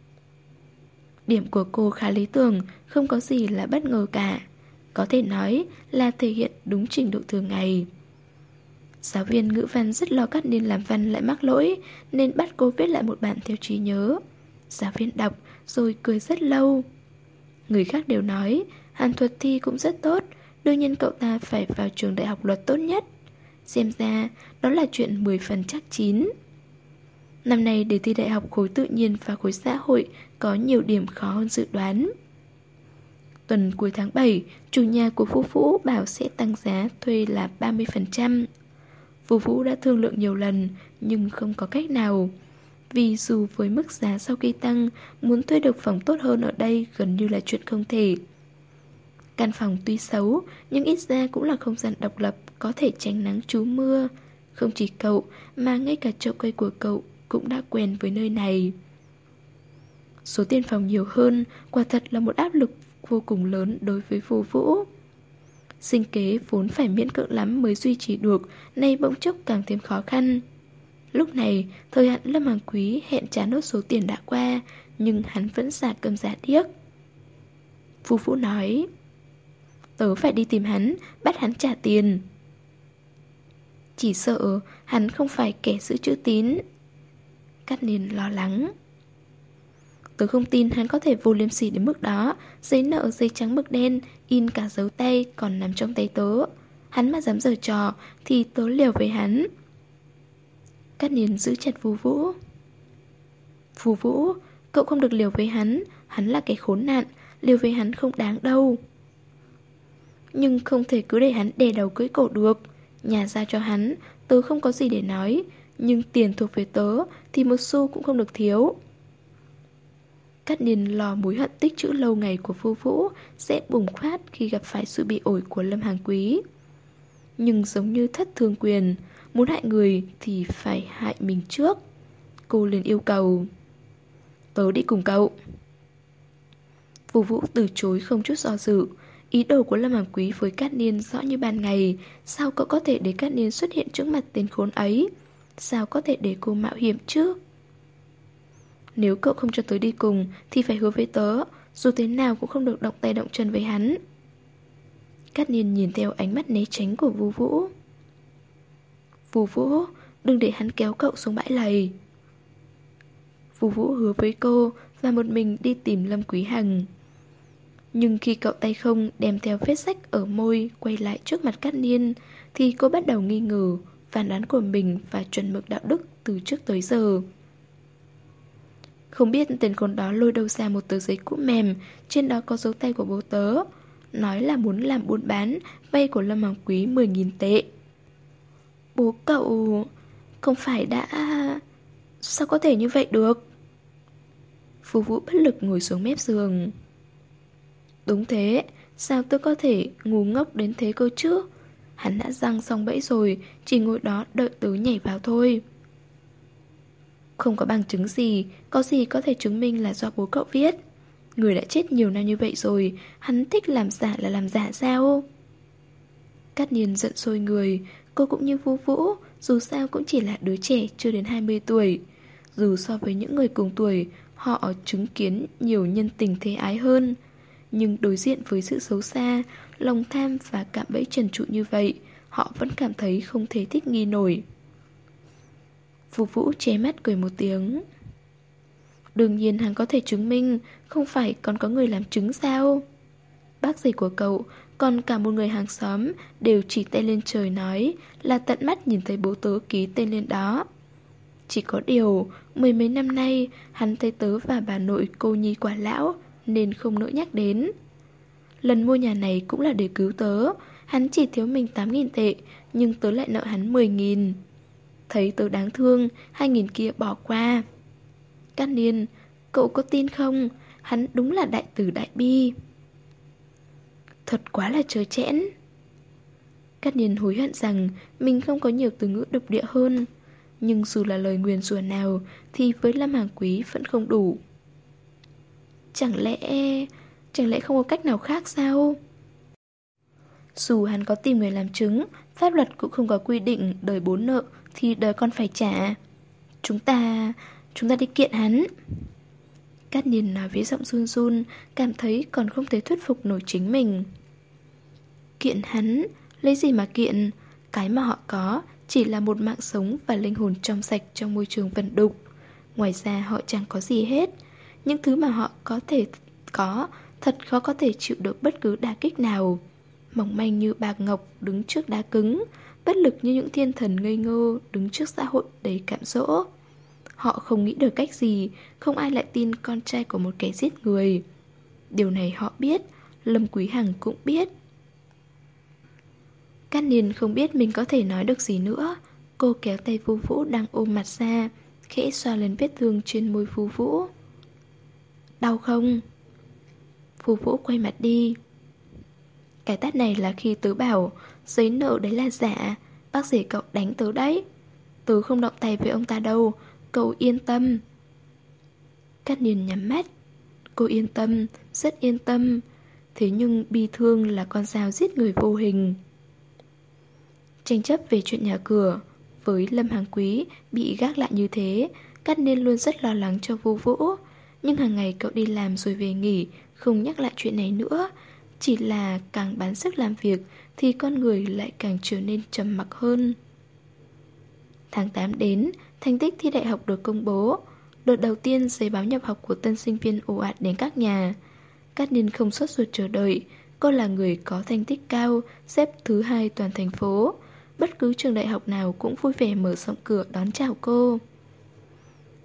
Điểm của cô khá lý tưởng, không có gì là bất ngờ cả. Có thể nói là thể hiện đúng trình độ thường ngày. Giáo viên ngữ văn rất lo Cát Niên làm văn lại mắc lỗi, nên bắt cô viết lại một bản theo trí nhớ. Giáo viên đọc rồi cười rất lâu. Người khác đều nói Hàn Thuật thi cũng rất tốt, đương nhiên cậu ta phải vào trường đại học luật tốt nhất. Xem ra đó là chuyện 10 phần chắc chín. Năm nay đề thi đại học khối tự nhiên và khối xã hội có nhiều điểm khó hơn dự đoán. Tuần cuối tháng 7, chủ nhà của Vu Vũ bảo sẽ tăng giá thuê là 30%. Vu Vũ đã thương lượng nhiều lần nhưng không có cách nào. Vì dù với mức giá sau khi tăng, muốn thuê được phòng tốt hơn ở đây gần như là chuyện không thể. Căn phòng tuy xấu, nhưng ít ra cũng là không gian độc lập, có thể tránh nắng trú mưa. Không chỉ cậu, mà ngay cả chậu cây của cậu cũng đã quen với nơi này. Số tiền phòng nhiều hơn, quả thật là một áp lực vô cùng lớn đối với Vu Vũ. Sinh kế vốn phải miễn cưỡng lắm mới duy trì được, nay bỗng chốc càng thêm khó khăn. Lúc này, thời hạn Lâm Hàng Quý hẹn trả nốt số tiền đã qua, nhưng hắn vẫn giả câm giả điếc. Vu Vũ nói: tớ phải đi tìm hắn, bắt hắn trả tiền. Chỉ sợ hắn không phải kẻ giữ chữ tín. Cát Niên lo lắng. Tớ không tin hắn có thể vô liêm sỉ đến mức đó. Giấy nợ giấy trắng mực đen, in cả dấu tay còn nằm trong tay tớ. Hắn mà dám giở trò thì tớ liều với hắn. Cát Niên giữ chặt Vu Vũ. Vu Vũ, Cậu không được liều với hắn là cái khốn nạn, liều với hắn không đáng đâu. Nhưng không thể cứ để hắn đè đầu cưỡi cổ được. Nhà ra cho hắn, tớ không có gì để nói, nhưng tiền thuộc về tớ thì một xu cũng không được thiếu. Cát Niên lo mối hận tích trữ lâu ngày của Vu Vũ sẽ bùng phát khi gặp phải sự bị ổi của Lâm Hàng Quý. Nhưng giống như Thất Thương Quyền, muốn hại người thì phải hại mình trước. Cô liền yêu cầu: tớ đi cùng cậu. Vu Vũ từ chối không chút do dự. Ý đồ của Lâm Hàng Quý với Cát Niên rõ như ban ngày. Sao cậu có thể để Cát Niên xuất hiện trước mặt tên khốn ấy? Sao có thể để cô mạo hiểm chứ? Nếu cậu không cho tớ đi cùng thì phải hứa với tớ, dù thế nào cũng không được động tay động chân với hắn. Cát Niên nhìn theo ánh mắt né tránh của Vu Vũ. Vu Vũ, đừng để hắn kéo cậu xuống bãi lầy. Vu Vũ hứa với cô và một mình đi tìm Lâm Quý Hằng. Nhưng khi cậu tay không đem theo vết rách ở môi quay lại trước mặt Cát Niên thì cô bắt đầu nghi ngờ phán đoán của mình và chuẩn mực đạo đức từ trước tới giờ. Không biết tên con đó lôi đâu ra một tờ giấy cũ mềm, trên đó có dấu tay của bố tớ, nói là muốn làm buôn bán, vay của Lâm Hoàng Quý 10.000 tệ. Bố cậu... không phải đã... Sao có thể như vậy được? Phù Vũ bất lực ngồi xuống mép giường. Đúng thế, sao tôi có thể ngu ngốc đến thế cơ chứ? Hắn đã giăng xong bẫy rồi, chỉ ngồi đó đợi tớ nhảy vào thôi. Không có bằng chứng gì, có gì có thể chứng minh là do bố cậu viết. Người đã chết nhiều năm như vậy rồi, hắn thích làm giả là làm giả sao? Cát Niên giận sôi người, cô cũng như Vu Vũ, dù sao cũng chỉ là đứa trẻ chưa đến 20 tuổi. Dù so với những người cùng tuổi, họ chứng kiến nhiều nhân tình thế ái hơn. Nhưng đối diện với sự xấu xa, lòng tham và cạm bẫy trần trụi như vậy, họ vẫn cảm thấy không thể thích nghi nổi. Vu Vũ chế mắt cười một tiếng. Đương nhiên hắn có thể chứng minh, không phải còn có người làm chứng sao? Bác rể của cậu, còn cả một người hàng xóm đều chỉ tay lên trời nói là tận mắt nhìn thấy bố tớ ký tên lên đó. Chỉ có điều, mười mấy năm nay, hắn thấy tớ và bà nội cô nhi quả lão, nên không nỡ nhắc đến. Lần mua nhà này cũng là để cứu tớ, hắn chỉ thiếu mình 8.000 tệ, nhưng tớ lại nợ hắn 10.000. Thấy tớ đáng thương, 2.000 kia bỏ qua. Cát Niên, cậu có tin không? Hắn đúng là đại tử đại bi. Thật quá là trơ trẽn. Cát Niên hối hận rằng mình không có nhiều từ ngữ độc địa hơn. Nhưng dù là lời nguyền rủa nào thì với Lâm Hàng Quý vẫn không đủ. Chẳng lẽ không có cách nào khác sao? Dù hắn có tìm người làm chứng, pháp luật cũng không có quy định đời bố nợ thì đời con phải trả. Chúng ta đi kiện hắn. Cát Niên nói với giọng run run, cảm thấy còn không thể thuyết phục nổi chính mình. Kiện hắn? Lấy gì mà kiện? Cái mà họ có chỉ là một mạng sống và linh hồn trong sạch trong môi trường vần đục. Ngoài ra họ chẳng có gì hết. Những thứ mà họ có thể có thật khó có thể chịu được bất cứ đả kích nào. Mỏng manh như bạc ngọc đứng trước đá cứng, bất lực như những thiên thần ngây ngô đứng trước xã hội đầy cám dỗ. Họ không nghĩ được cách gì, không ai lại tin con trai của một kẻ giết người. Điều này họ biết, Lâm Quý Hằng cũng biết. Cát Niên không biết mình có thể nói được gì nữa. Cô kéo tay Vu Vũ đang ôm mặt ra, khẽ xoa lên vết thương trên môi Vu Vũ. Đau không? Vu Vũ quay mặt đi. Cái tát này là khi tớ bảo giấy nợ đấy là giả, bác rể cậu đánh tớ đấy. Tớ không động tay với ông ta đâu, cậu yên tâm. Cát Niên nhắm mắt. Cô yên tâm, rất yên tâm. Thế nhưng bi thương là con dao giết người vô hình. Tranh chấp về chuyện nhà cửa với Lâm Hàng Quý bị gác lại như thế, Cát Niên luôn rất lo lắng cho Vu Vũ. Nhưng hàng ngày cậu đi làm rồi về nghỉ, không nhắc lại chuyện này nữa. Chỉ là càng bán sức làm việc thì con người lại càng trở nên trầm mặc hơn. Tháng 8 đến, thành tích thi đại học được công bố. Đợt đầu tiên giấy báo nhập học của tân sinh viên ồ ạt đến các nhà. Cát Niên không sốt ruột chờ đợi. Cô là người có thành tích cao, xếp thứ 2 toàn thành phố. Bất cứ trường đại học nào cũng vui vẻ mở rộng cửa đón chào cô.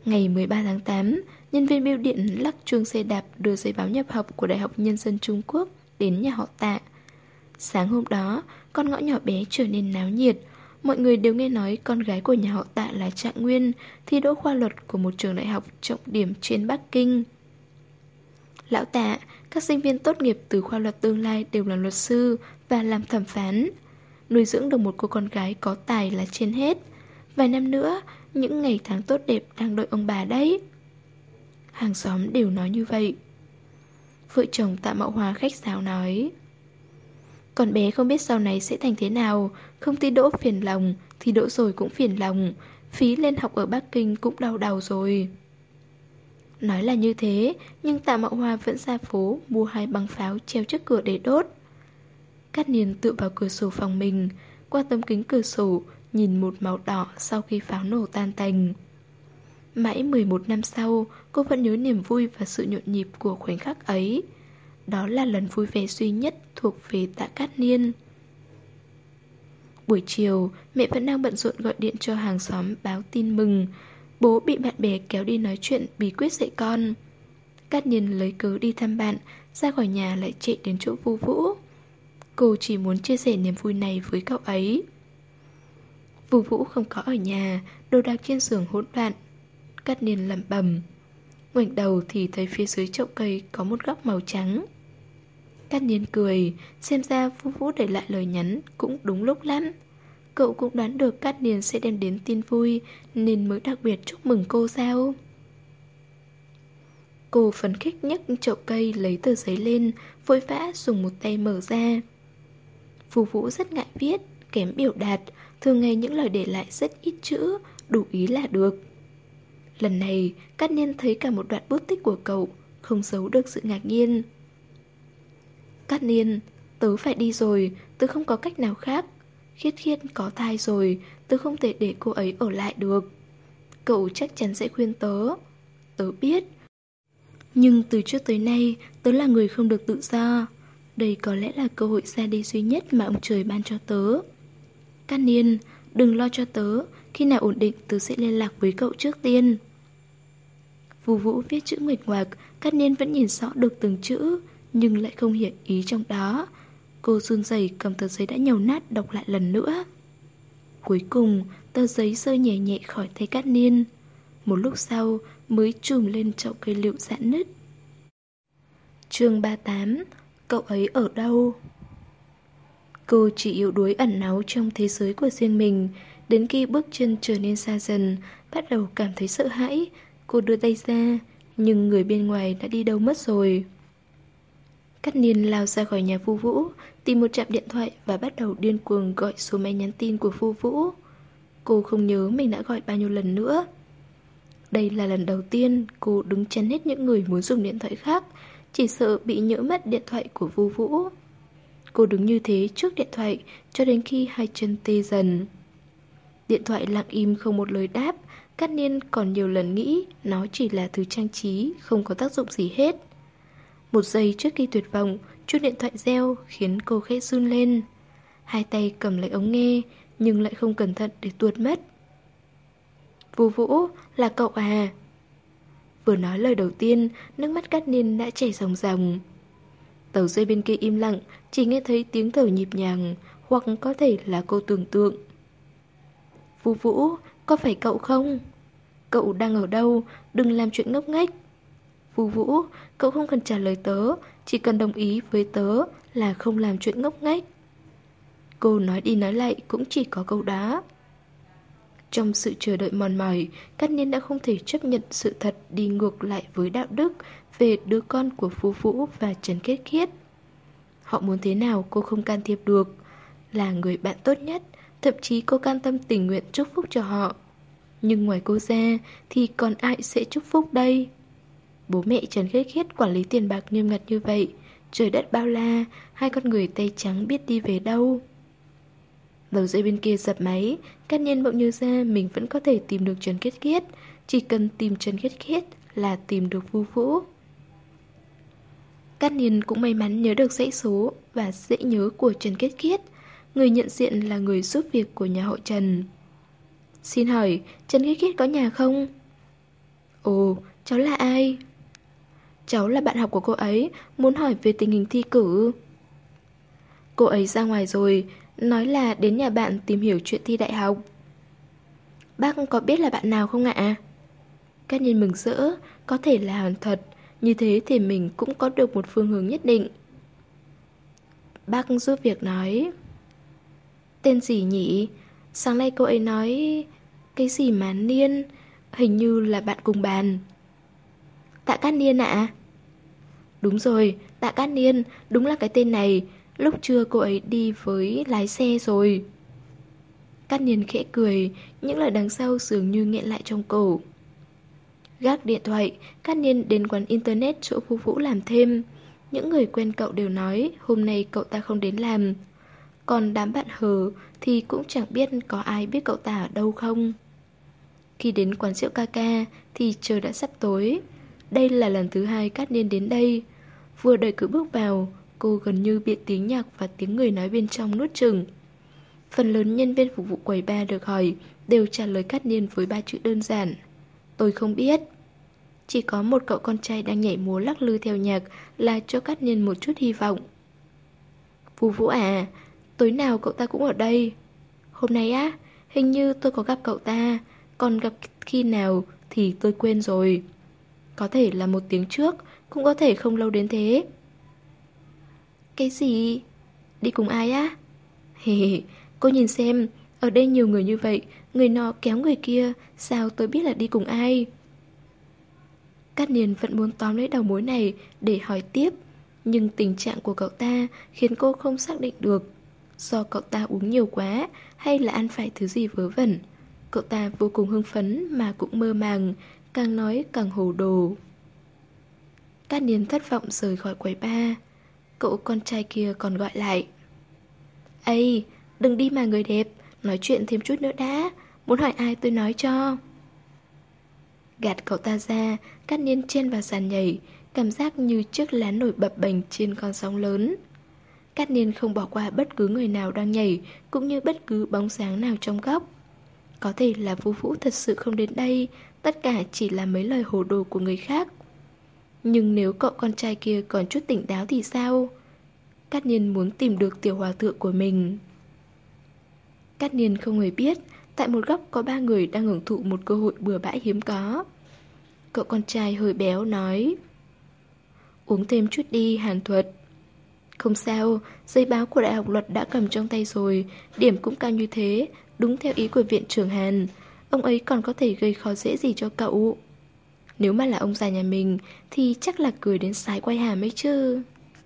Ngày 13 tháng 8, nhân viên bưu điện lắc chuông xe đạp đưa giấy báo nhập học của Đại học Nhân dân Trung Quốc đến nhà họ Tạ. Sáng hôm đó, con ngõ nhỏ bé trở nên náo nhiệt. Mọi người đều nghe nói con gái của nhà họ Tạ là Trạng Nguyên thi đỗ khoa luật của một trường đại học trọng điểm trên Bắc Kinh. Lão Tạ, các sinh viên tốt nghiệp từ khoa luật tương lai đều là luật sư và làm thẩm phán. Nuôi dưỡng được một cô con gái có tài là trên hết. Vài năm nữa, những ngày tháng tốt đẹp đang đợi ông bà đấy. Hàng xóm đều nói như vậy. Vợ chồng Tạ Mậu Hòa khách sáo nói: con bé không biết sau này sẽ thành thế nào, không thi đỗ phiền lòng, thi đỗ rồi cũng phiền lòng, phí lên học ở Bắc Kinh cũng đau đầu rồi. Nói là như thế, nhưng Tạ Mậu Hòa vẫn ra phố mua 2 băng pháo treo trước cửa để đốt. Cát Niên tựa vào cửa sổ phòng mình, qua tấm kính cửa sổ, nhìn một màu đỏ sau khi pháo nổ tan tành. Mãi 11 năm sau, cô vẫn nhớ niềm vui và sự nhộn nhịp của khoảnh khắc ấy. Đó là lần vui vẻ duy nhất thuộc về Tạ Cát Niên. Buổi chiều, mẹ vẫn đang bận rộn gọi điện cho hàng xóm báo tin mừng. Bố bị bạn bè kéo đi nói chuyện bí quyết dạy con. Cát Niên lấy cớ đi thăm bạn, ra khỏi nhà lại chạy đến chỗ Vu Vũ. Cô chỉ muốn chia sẻ niềm vui này với cậu ấy. Vu Vũ không có ở nhà, đồ đạc trên giường hỗn loạn. Cát Niên lẩm bẩm. Ngoảnh đầu thì thấy phía dưới chậu cây có một góc màu trắng. Cát Niên cười, xem ra Vu Vũ để lại lời nhắn cũng đúng lúc lắm. Cậu cũng đoán được Cát Niên sẽ đem đến tin vui nên mới đặc biệt chúc mừng cô sao? Cô phấn khích nhấc chậu cây lấy tờ giấy lên, vội vã dùng một tay mở ra. Vu Vũ rất ngại viết, kém biểu đạt, thường ngày những lời để lại rất ít chữ, đủ ý là được. Lần này, Cát Niên thấy cả một đoạn bút tích của cậu, không giấu được sự ngạc nhiên. Cát Niên, tớ phải đi rồi, tớ không có cách nào khác. Khiết Khiết có thai rồi, tớ không thể để cô ấy ở lại được. Cậu chắc chắn sẽ khuyên tớ. Tớ biết. Nhưng từ trước tới nay, tớ là người không được tự do. Đây có lẽ là cơ hội ra đi duy nhất mà ông trời ban cho tớ. Cát Niên, đừng lo cho tớ, khi nào ổn định tớ sẽ liên lạc với cậu trước tiên. Vu Vũ viết chữ nguệch ngoạc, Cát Niên vẫn nhìn rõ được từng chữ, nhưng lại không hiện ý trong đó. Cô run rẩy cầm tờ giấy đã nhầu nát đọc lại lần nữa. Cuối cùng, tờ giấy rơi nhẹ nhẹ khỏi tay Cát Niên. Một lúc sau mới trùm lên chậu cây lựu rạn nứt. Chương 38. Cậu ấy ở đâu? Cô chỉ yếu đuối ẩn náu trong thế giới của riêng mình. Đến khi bước chân trở nên xa dần, bắt đầu cảm thấy sợ hãi. Cô đưa tay ra, nhưng người bên ngoài đã đi đâu mất rồi. Cát Niên lao ra khỏi nhà Vu Vũ, tìm một trạm điện thoại và bắt đầu điên cuồng gọi số máy nhắn tin của Vu Vũ. Cô không nhớ mình đã gọi bao nhiêu lần nữa. Đây là lần đầu tiên cô đứng chắn hết những người muốn dùng điện thoại khác, chỉ sợ bị nhỡ mất điện thoại của Vu Vũ. Cô đứng như thế trước điện thoại cho đến khi hai chân tê dần. Điện thoại lặng im không một lời đáp. Cát Niên còn nhiều lần nghĩ nó chỉ là thứ trang trí, không có tác dụng gì hết. Một giây trước khi tuyệt vọng, chuông điện thoại reo khiến cô khẽ run lên. Hai tay cầm lấy ống nghe, nhưng lại không cẩn thận để tuột mất. Vu Vũ, là cậu à? Vừa nói lời đầu tiên, nước mắt Cát Niên đã chảy ròng ròng. Tàu dây bên kia im lặng, chỉ nghe thấy tiếng thở nhịp nhàng, hoặc có thể là cô tưởng tượng. Vu Vũ, có phải cậu không? Cậu đang ở đâu? Đừng làm chuyện ngốc nghếch. Vu Vũ, cậu không cần trả lời tớ, chỉ cần đồng ý với tớ là không làm chuyện ngốc nghếch. Cô nói đi nói lại cũng chỉ có câu đó. Trong sự chờ đợi mòn mỏi, Cát Niên đã không thể chấp nhận sự thật đi ngược lại với đạo đức về đứa con của Vu Vũ và Trần Khiết Khiết. Họ muốn thế nào cô không can thiệp được. Là người bạn tốt nhất, thậm chí cô cam tâm tình nguyện chúc phúc cho họ. Nhưng ngoài cô ra thì còn ai sẽ chúc phúc đây? Bố mẹ Trần Khiết Khiết quản lý tiền bạc nghiêm ngặt như vậy, trời đất bao la, hai con người tay trắng biết đi về đâu. Đầu dây bên kia dập máy, Cát Niên bỗng nhớ ra mình vẫn có thể tìm được Trần Khiết Khiết. Chỉ cần tìm Trần Khiết Khiết là tìm được Vu Vũ. Cát Niên cũng may mắn nhớ được dãy số và dễ nhớ của Trần Khiết Khiết. Người nhận diện là người giúp việc của nhà họ Trần. Xin hỏi, Trần Khiết Khiết có nhà không? Ồ, cháu là ai? Cháu là bạn học của cô ấy, muốn hỏi về tình hình thi cử. Cô ấy ra ngoài rồi, nói là đến nhà bạn tìm hiểu chuyện thi đại học. Bác có biết là bạn nào không ạ? Các nhân mừng rỡ, có thể là Hàn Thuật, như thế thì mình cũng có được một phương hướng nhất định. Bác giúp việc nói. Tên gì nhỉ? Sáng nay cô ấy nói... Cái gì mà Niên? Hình như là bạn cùng bàn. Tạ Cát Niên ạ? Đúng rồi, Tạ Cát Niên, đúng là cái tên này. Lúc trưa cô ấy đi với lái xe rồi. Cát Niên khẽ cười, những lời đằng sau dường như nghẹn lại trong cổ. Gác điện thoại, Cát Niên đến quán internet chỗ Phú Vũ làm thêm. Những người quen cậu đều nói hôm nay cậu ta không đến làm. Còn đám bạn hờ thì cũng chẳng biết có ai biết cậu ta ở đâu không. Khi đến quán rượu Kaka thì trời đã sắp tối. Đây là lần thứ hai Cát Niên đến đây. Vừa đẩy cửa bước vào, cô gần như bị tiếng nhạc và tiếng người nói bên trong nuốt chửng. Phần lớn nhân viên phục vụ quầy bar được hỏi đều trả lời Cát Niên với 3 chữ đơn giản. Tôi không biết. Chỉ có một cậu con trai đang nhảy múa lắc lư theo nhạc là cho Cát Niên một chút hy vọng. Vũ Vũ à, tối nào cậu ta cũng ở đây. Hôm nay á, hình như tôi có gặp cậu ta, còn gặp khi nào thì tôi quên rồi. Có thể là 1 tiếng trước, cũng có thể không lâu đến thế. Cái gì? Đi cùng ai á? Hề hề, cô nhìn xem, ở đây nhiều người như vậy, người nọ kéo người kia, sao tôi biết là đi cùng ai? Cát Niên vẫn muốn tóm lấy đầu mối này để hỏi tiếp, nhưng tình trạng của cậu ta khiến cô không xác định được. Do cậu ta uống nhiều quá hay là ăn phải thứ gì vớ vẩn. Cậu ta vô cùng hưng phấn mà cũng mơ màng, càng nói càng hồ đồ. Cát Niên thất vọng rời khỏi quầy bar. Cậu con trai kia còn gọi lại. Ây, đừng đi mà người đẹp, nói chuyện thêm chút nữa đã, muốn hỏi ai tôi nói cho. Gạt cậu ta ra, Cát Niên chen vào sàn nhảy, cảm giác như chiếc lá nổi bập bềnh trên con sóng lớn. Cát Niên không bỏ qua bất cứ người nào đang nhảy, cũng như bất cứ bóng dáng nào trong góc. Có thể là Vũ Vũ thật sự không đến đây, tất cả chỉ là mấy lời hồ đồ của người khác. Nhưng nếu cậu con trai kia còn chút tỉnh táo thì sao? Cát Niên muốn tìm được tiểu hòa thượng của mình. Cát Niên không hề biết, tại một góc có 3 người đang hưởng thụ một cơ hội bừa bãi hiếm có. Cậu con trai hơi béo nói. Uống thêm chút đi, Hàn Thuật. Không sao, giấy báo của Đại học Luật đã cầm trong tay rồi, điểm cũng cao như thế, đúng theo ý của viện trưởng Hàn. Ông ấy còn có thể gây khó dễ gì cho cậu. Nếu mà là ông già nhà mình thì chắc là cười đến sái quay hàm ấy chứ.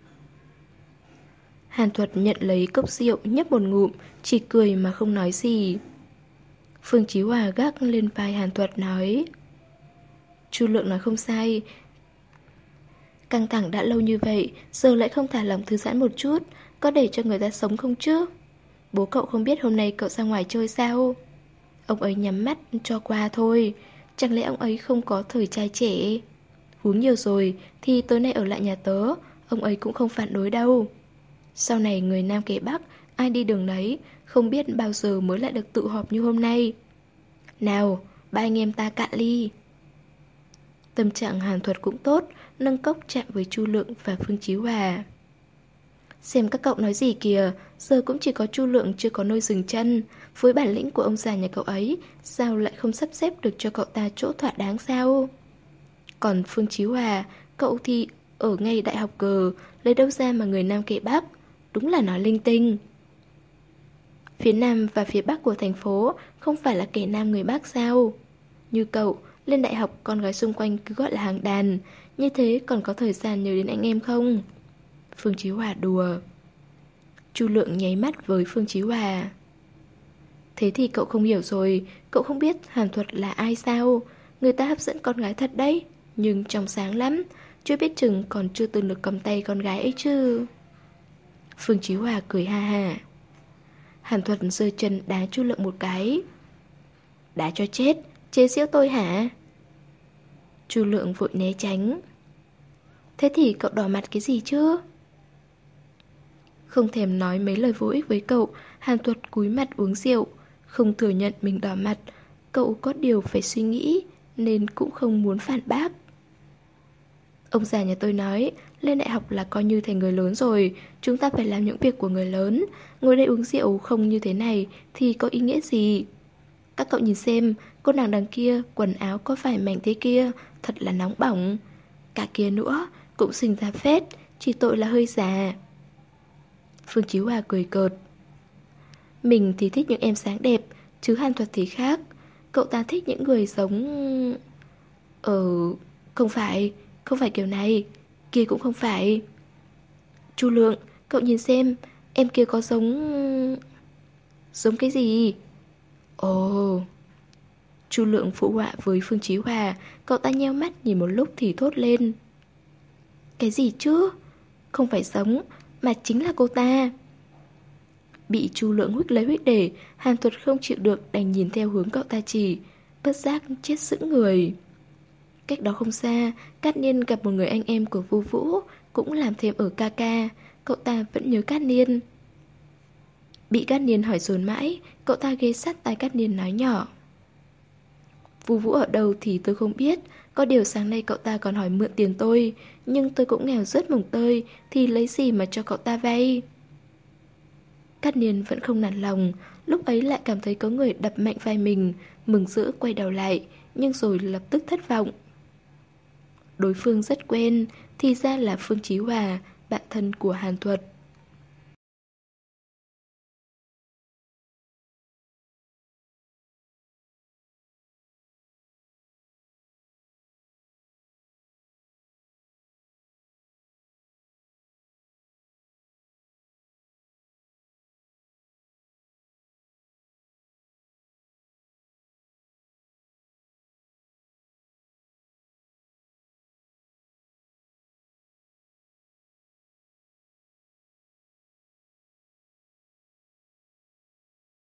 Hàn Thuật nhận lấy cốc rượu nhấp một ngụm, chỉ cười mà không nói gì. Phương Chí Hòa gác lên vai Hàn Thuật nói. Chu Lượng nói không sai. Căng thẳng đã lâu như vậy, giờ lại không thả lỏng thư giãn một chút, có để cho người ta sống không chứ? Bố cậu không biết hôm nay cậu ra ngoài chơi sao? Ông ấy nhắm mắt cho qua thôi, chẳng lẽ ông ấy không có thời trai trẻ? Uống nhiều rồi thì tối nay ở lại nhà tớ, ông ấy cũng không phản đối đâu. Sau này người Nam kề Bắc, ai đi đường đấy, không biết bao giờ mới lại được tụ họp như hôm nay. Nào, ba anh em ta cạn ly. Tâm trạng Hàn Thuật cũng tốt, nâng cốc chạm với Chu Lượng và Phương Chí Hòa. Xem các cậu nói gì kìa, giờ cũng chỉ có Chu Lượng chưa có nơi dừng chân. Với bản lĩnh của ông già nhà cậu ấy, sao lại không sắp xếp được cho cậu ta chỗ thỏa đáng sao? Còn Phương Chí Hòa, cậu thì ở ngay đại học cờ, lấy đâu ra mà người Nam kệ Bắc? Đúng là nói linh tinh. Phía Nam và phía Bắc của thành phố không phải là kẻ Nam người Bắc sao? Như cậu, lên đại học con gái xung quanh cứ gọi là hàng đàn, như thế còn có thời gian nhớ đến anh em không? Phương Chí Hòa đùa. Chu Lượng nháy mắt với Phương Chí Hòa. Thế thì cậu không hiểu rồi, cậu không biết Hàn Thuật là ai sao? Người ta hấp dẫn con gái thật đấy, nhưng trong sáng lắm, chưa biết chừng còn chưa từng được cầm tay con gái ấy chứ. Phương Chí Hòa cười ha ha. Hàn Thuật giơ chân đá Chu Lượng một cái. Đá cho chết, chế giễu tôi hả? Chu Lượng vội né tránh. Thế thì cậu đỏ mặt cái gì chứ? Không thèm nói mấy lời vô ích với cậu, Hàn Thuật cúi mặt uống rượu. Không thừa nhận mình đỏ mặt, cậu có điều phải suy nghĩ. nên cũng không muốn phản bác. Ông già nhà tôi nói, lên đại học là coi như thành người lớn rồi, chúng ta phải làm những việc của người lớn. Ngồi đây uống rượu không như thế này thì có ý nghĩa gì? Các cậu nhìn xem, cô nàng đằng kia, quần áo có phải mảnh thế kia, thật là nóng bỏng. Cả kia nữa, cũng xinh ra phết, chỉ tội là hơi già. Phương Chí Hòa cười cợt. Mình thì thích những em sáng đẹp, chứ Hàn Thuật thì khác. Cậu ta thích những người giống... Ờ... Không phải, không phải kiểu này. Kia cũng không phải. Chu Lượng, cậu nhìn xem, em kia có giống... Giống cái gì? Ồ... Chu Lượng phụ họa với Phương Chí Hòa. Cậu ta nheo mắt nhìn một lúc thì thốt lên. Cái gì chứ? Không phải giống, mà chính là cô ta. Bị Chu Lượng huých lấy huých để, Hàn Thuật không chịu được đành nhìn theo hướng cậu ta chỉ, bất giác chết sững người. Cách đó không xa, Cát Niên gặp một người anh em của Vu Vũ, cũng làm thêm ở ca ca, cậu ta vẫn nhớ Cát Niên. Bị Cát Niên hỏi dồn mãi, cậu ta ghé sát tai Cát Niên nói nhỏ. Vu Vũ ở đâu thì tôi không biết, có điều sáng nay cậu ta còn hỏi mượn tiền tôi, nhưng tôi cũng nghèo rớt mồng tơi, thì lấy gì mà cho cậu ta vay. Cát Niên vẫn không nản lòng, lúc ấy lại cảm thấy có người đập mạnh vai mình, mừng rỡ quay đầu lại, nhưng rồi lập tức thất vọng. Đối phương rất quen, thì ra là Phương Chí Hòa, bạn thân của Hàn Thuật.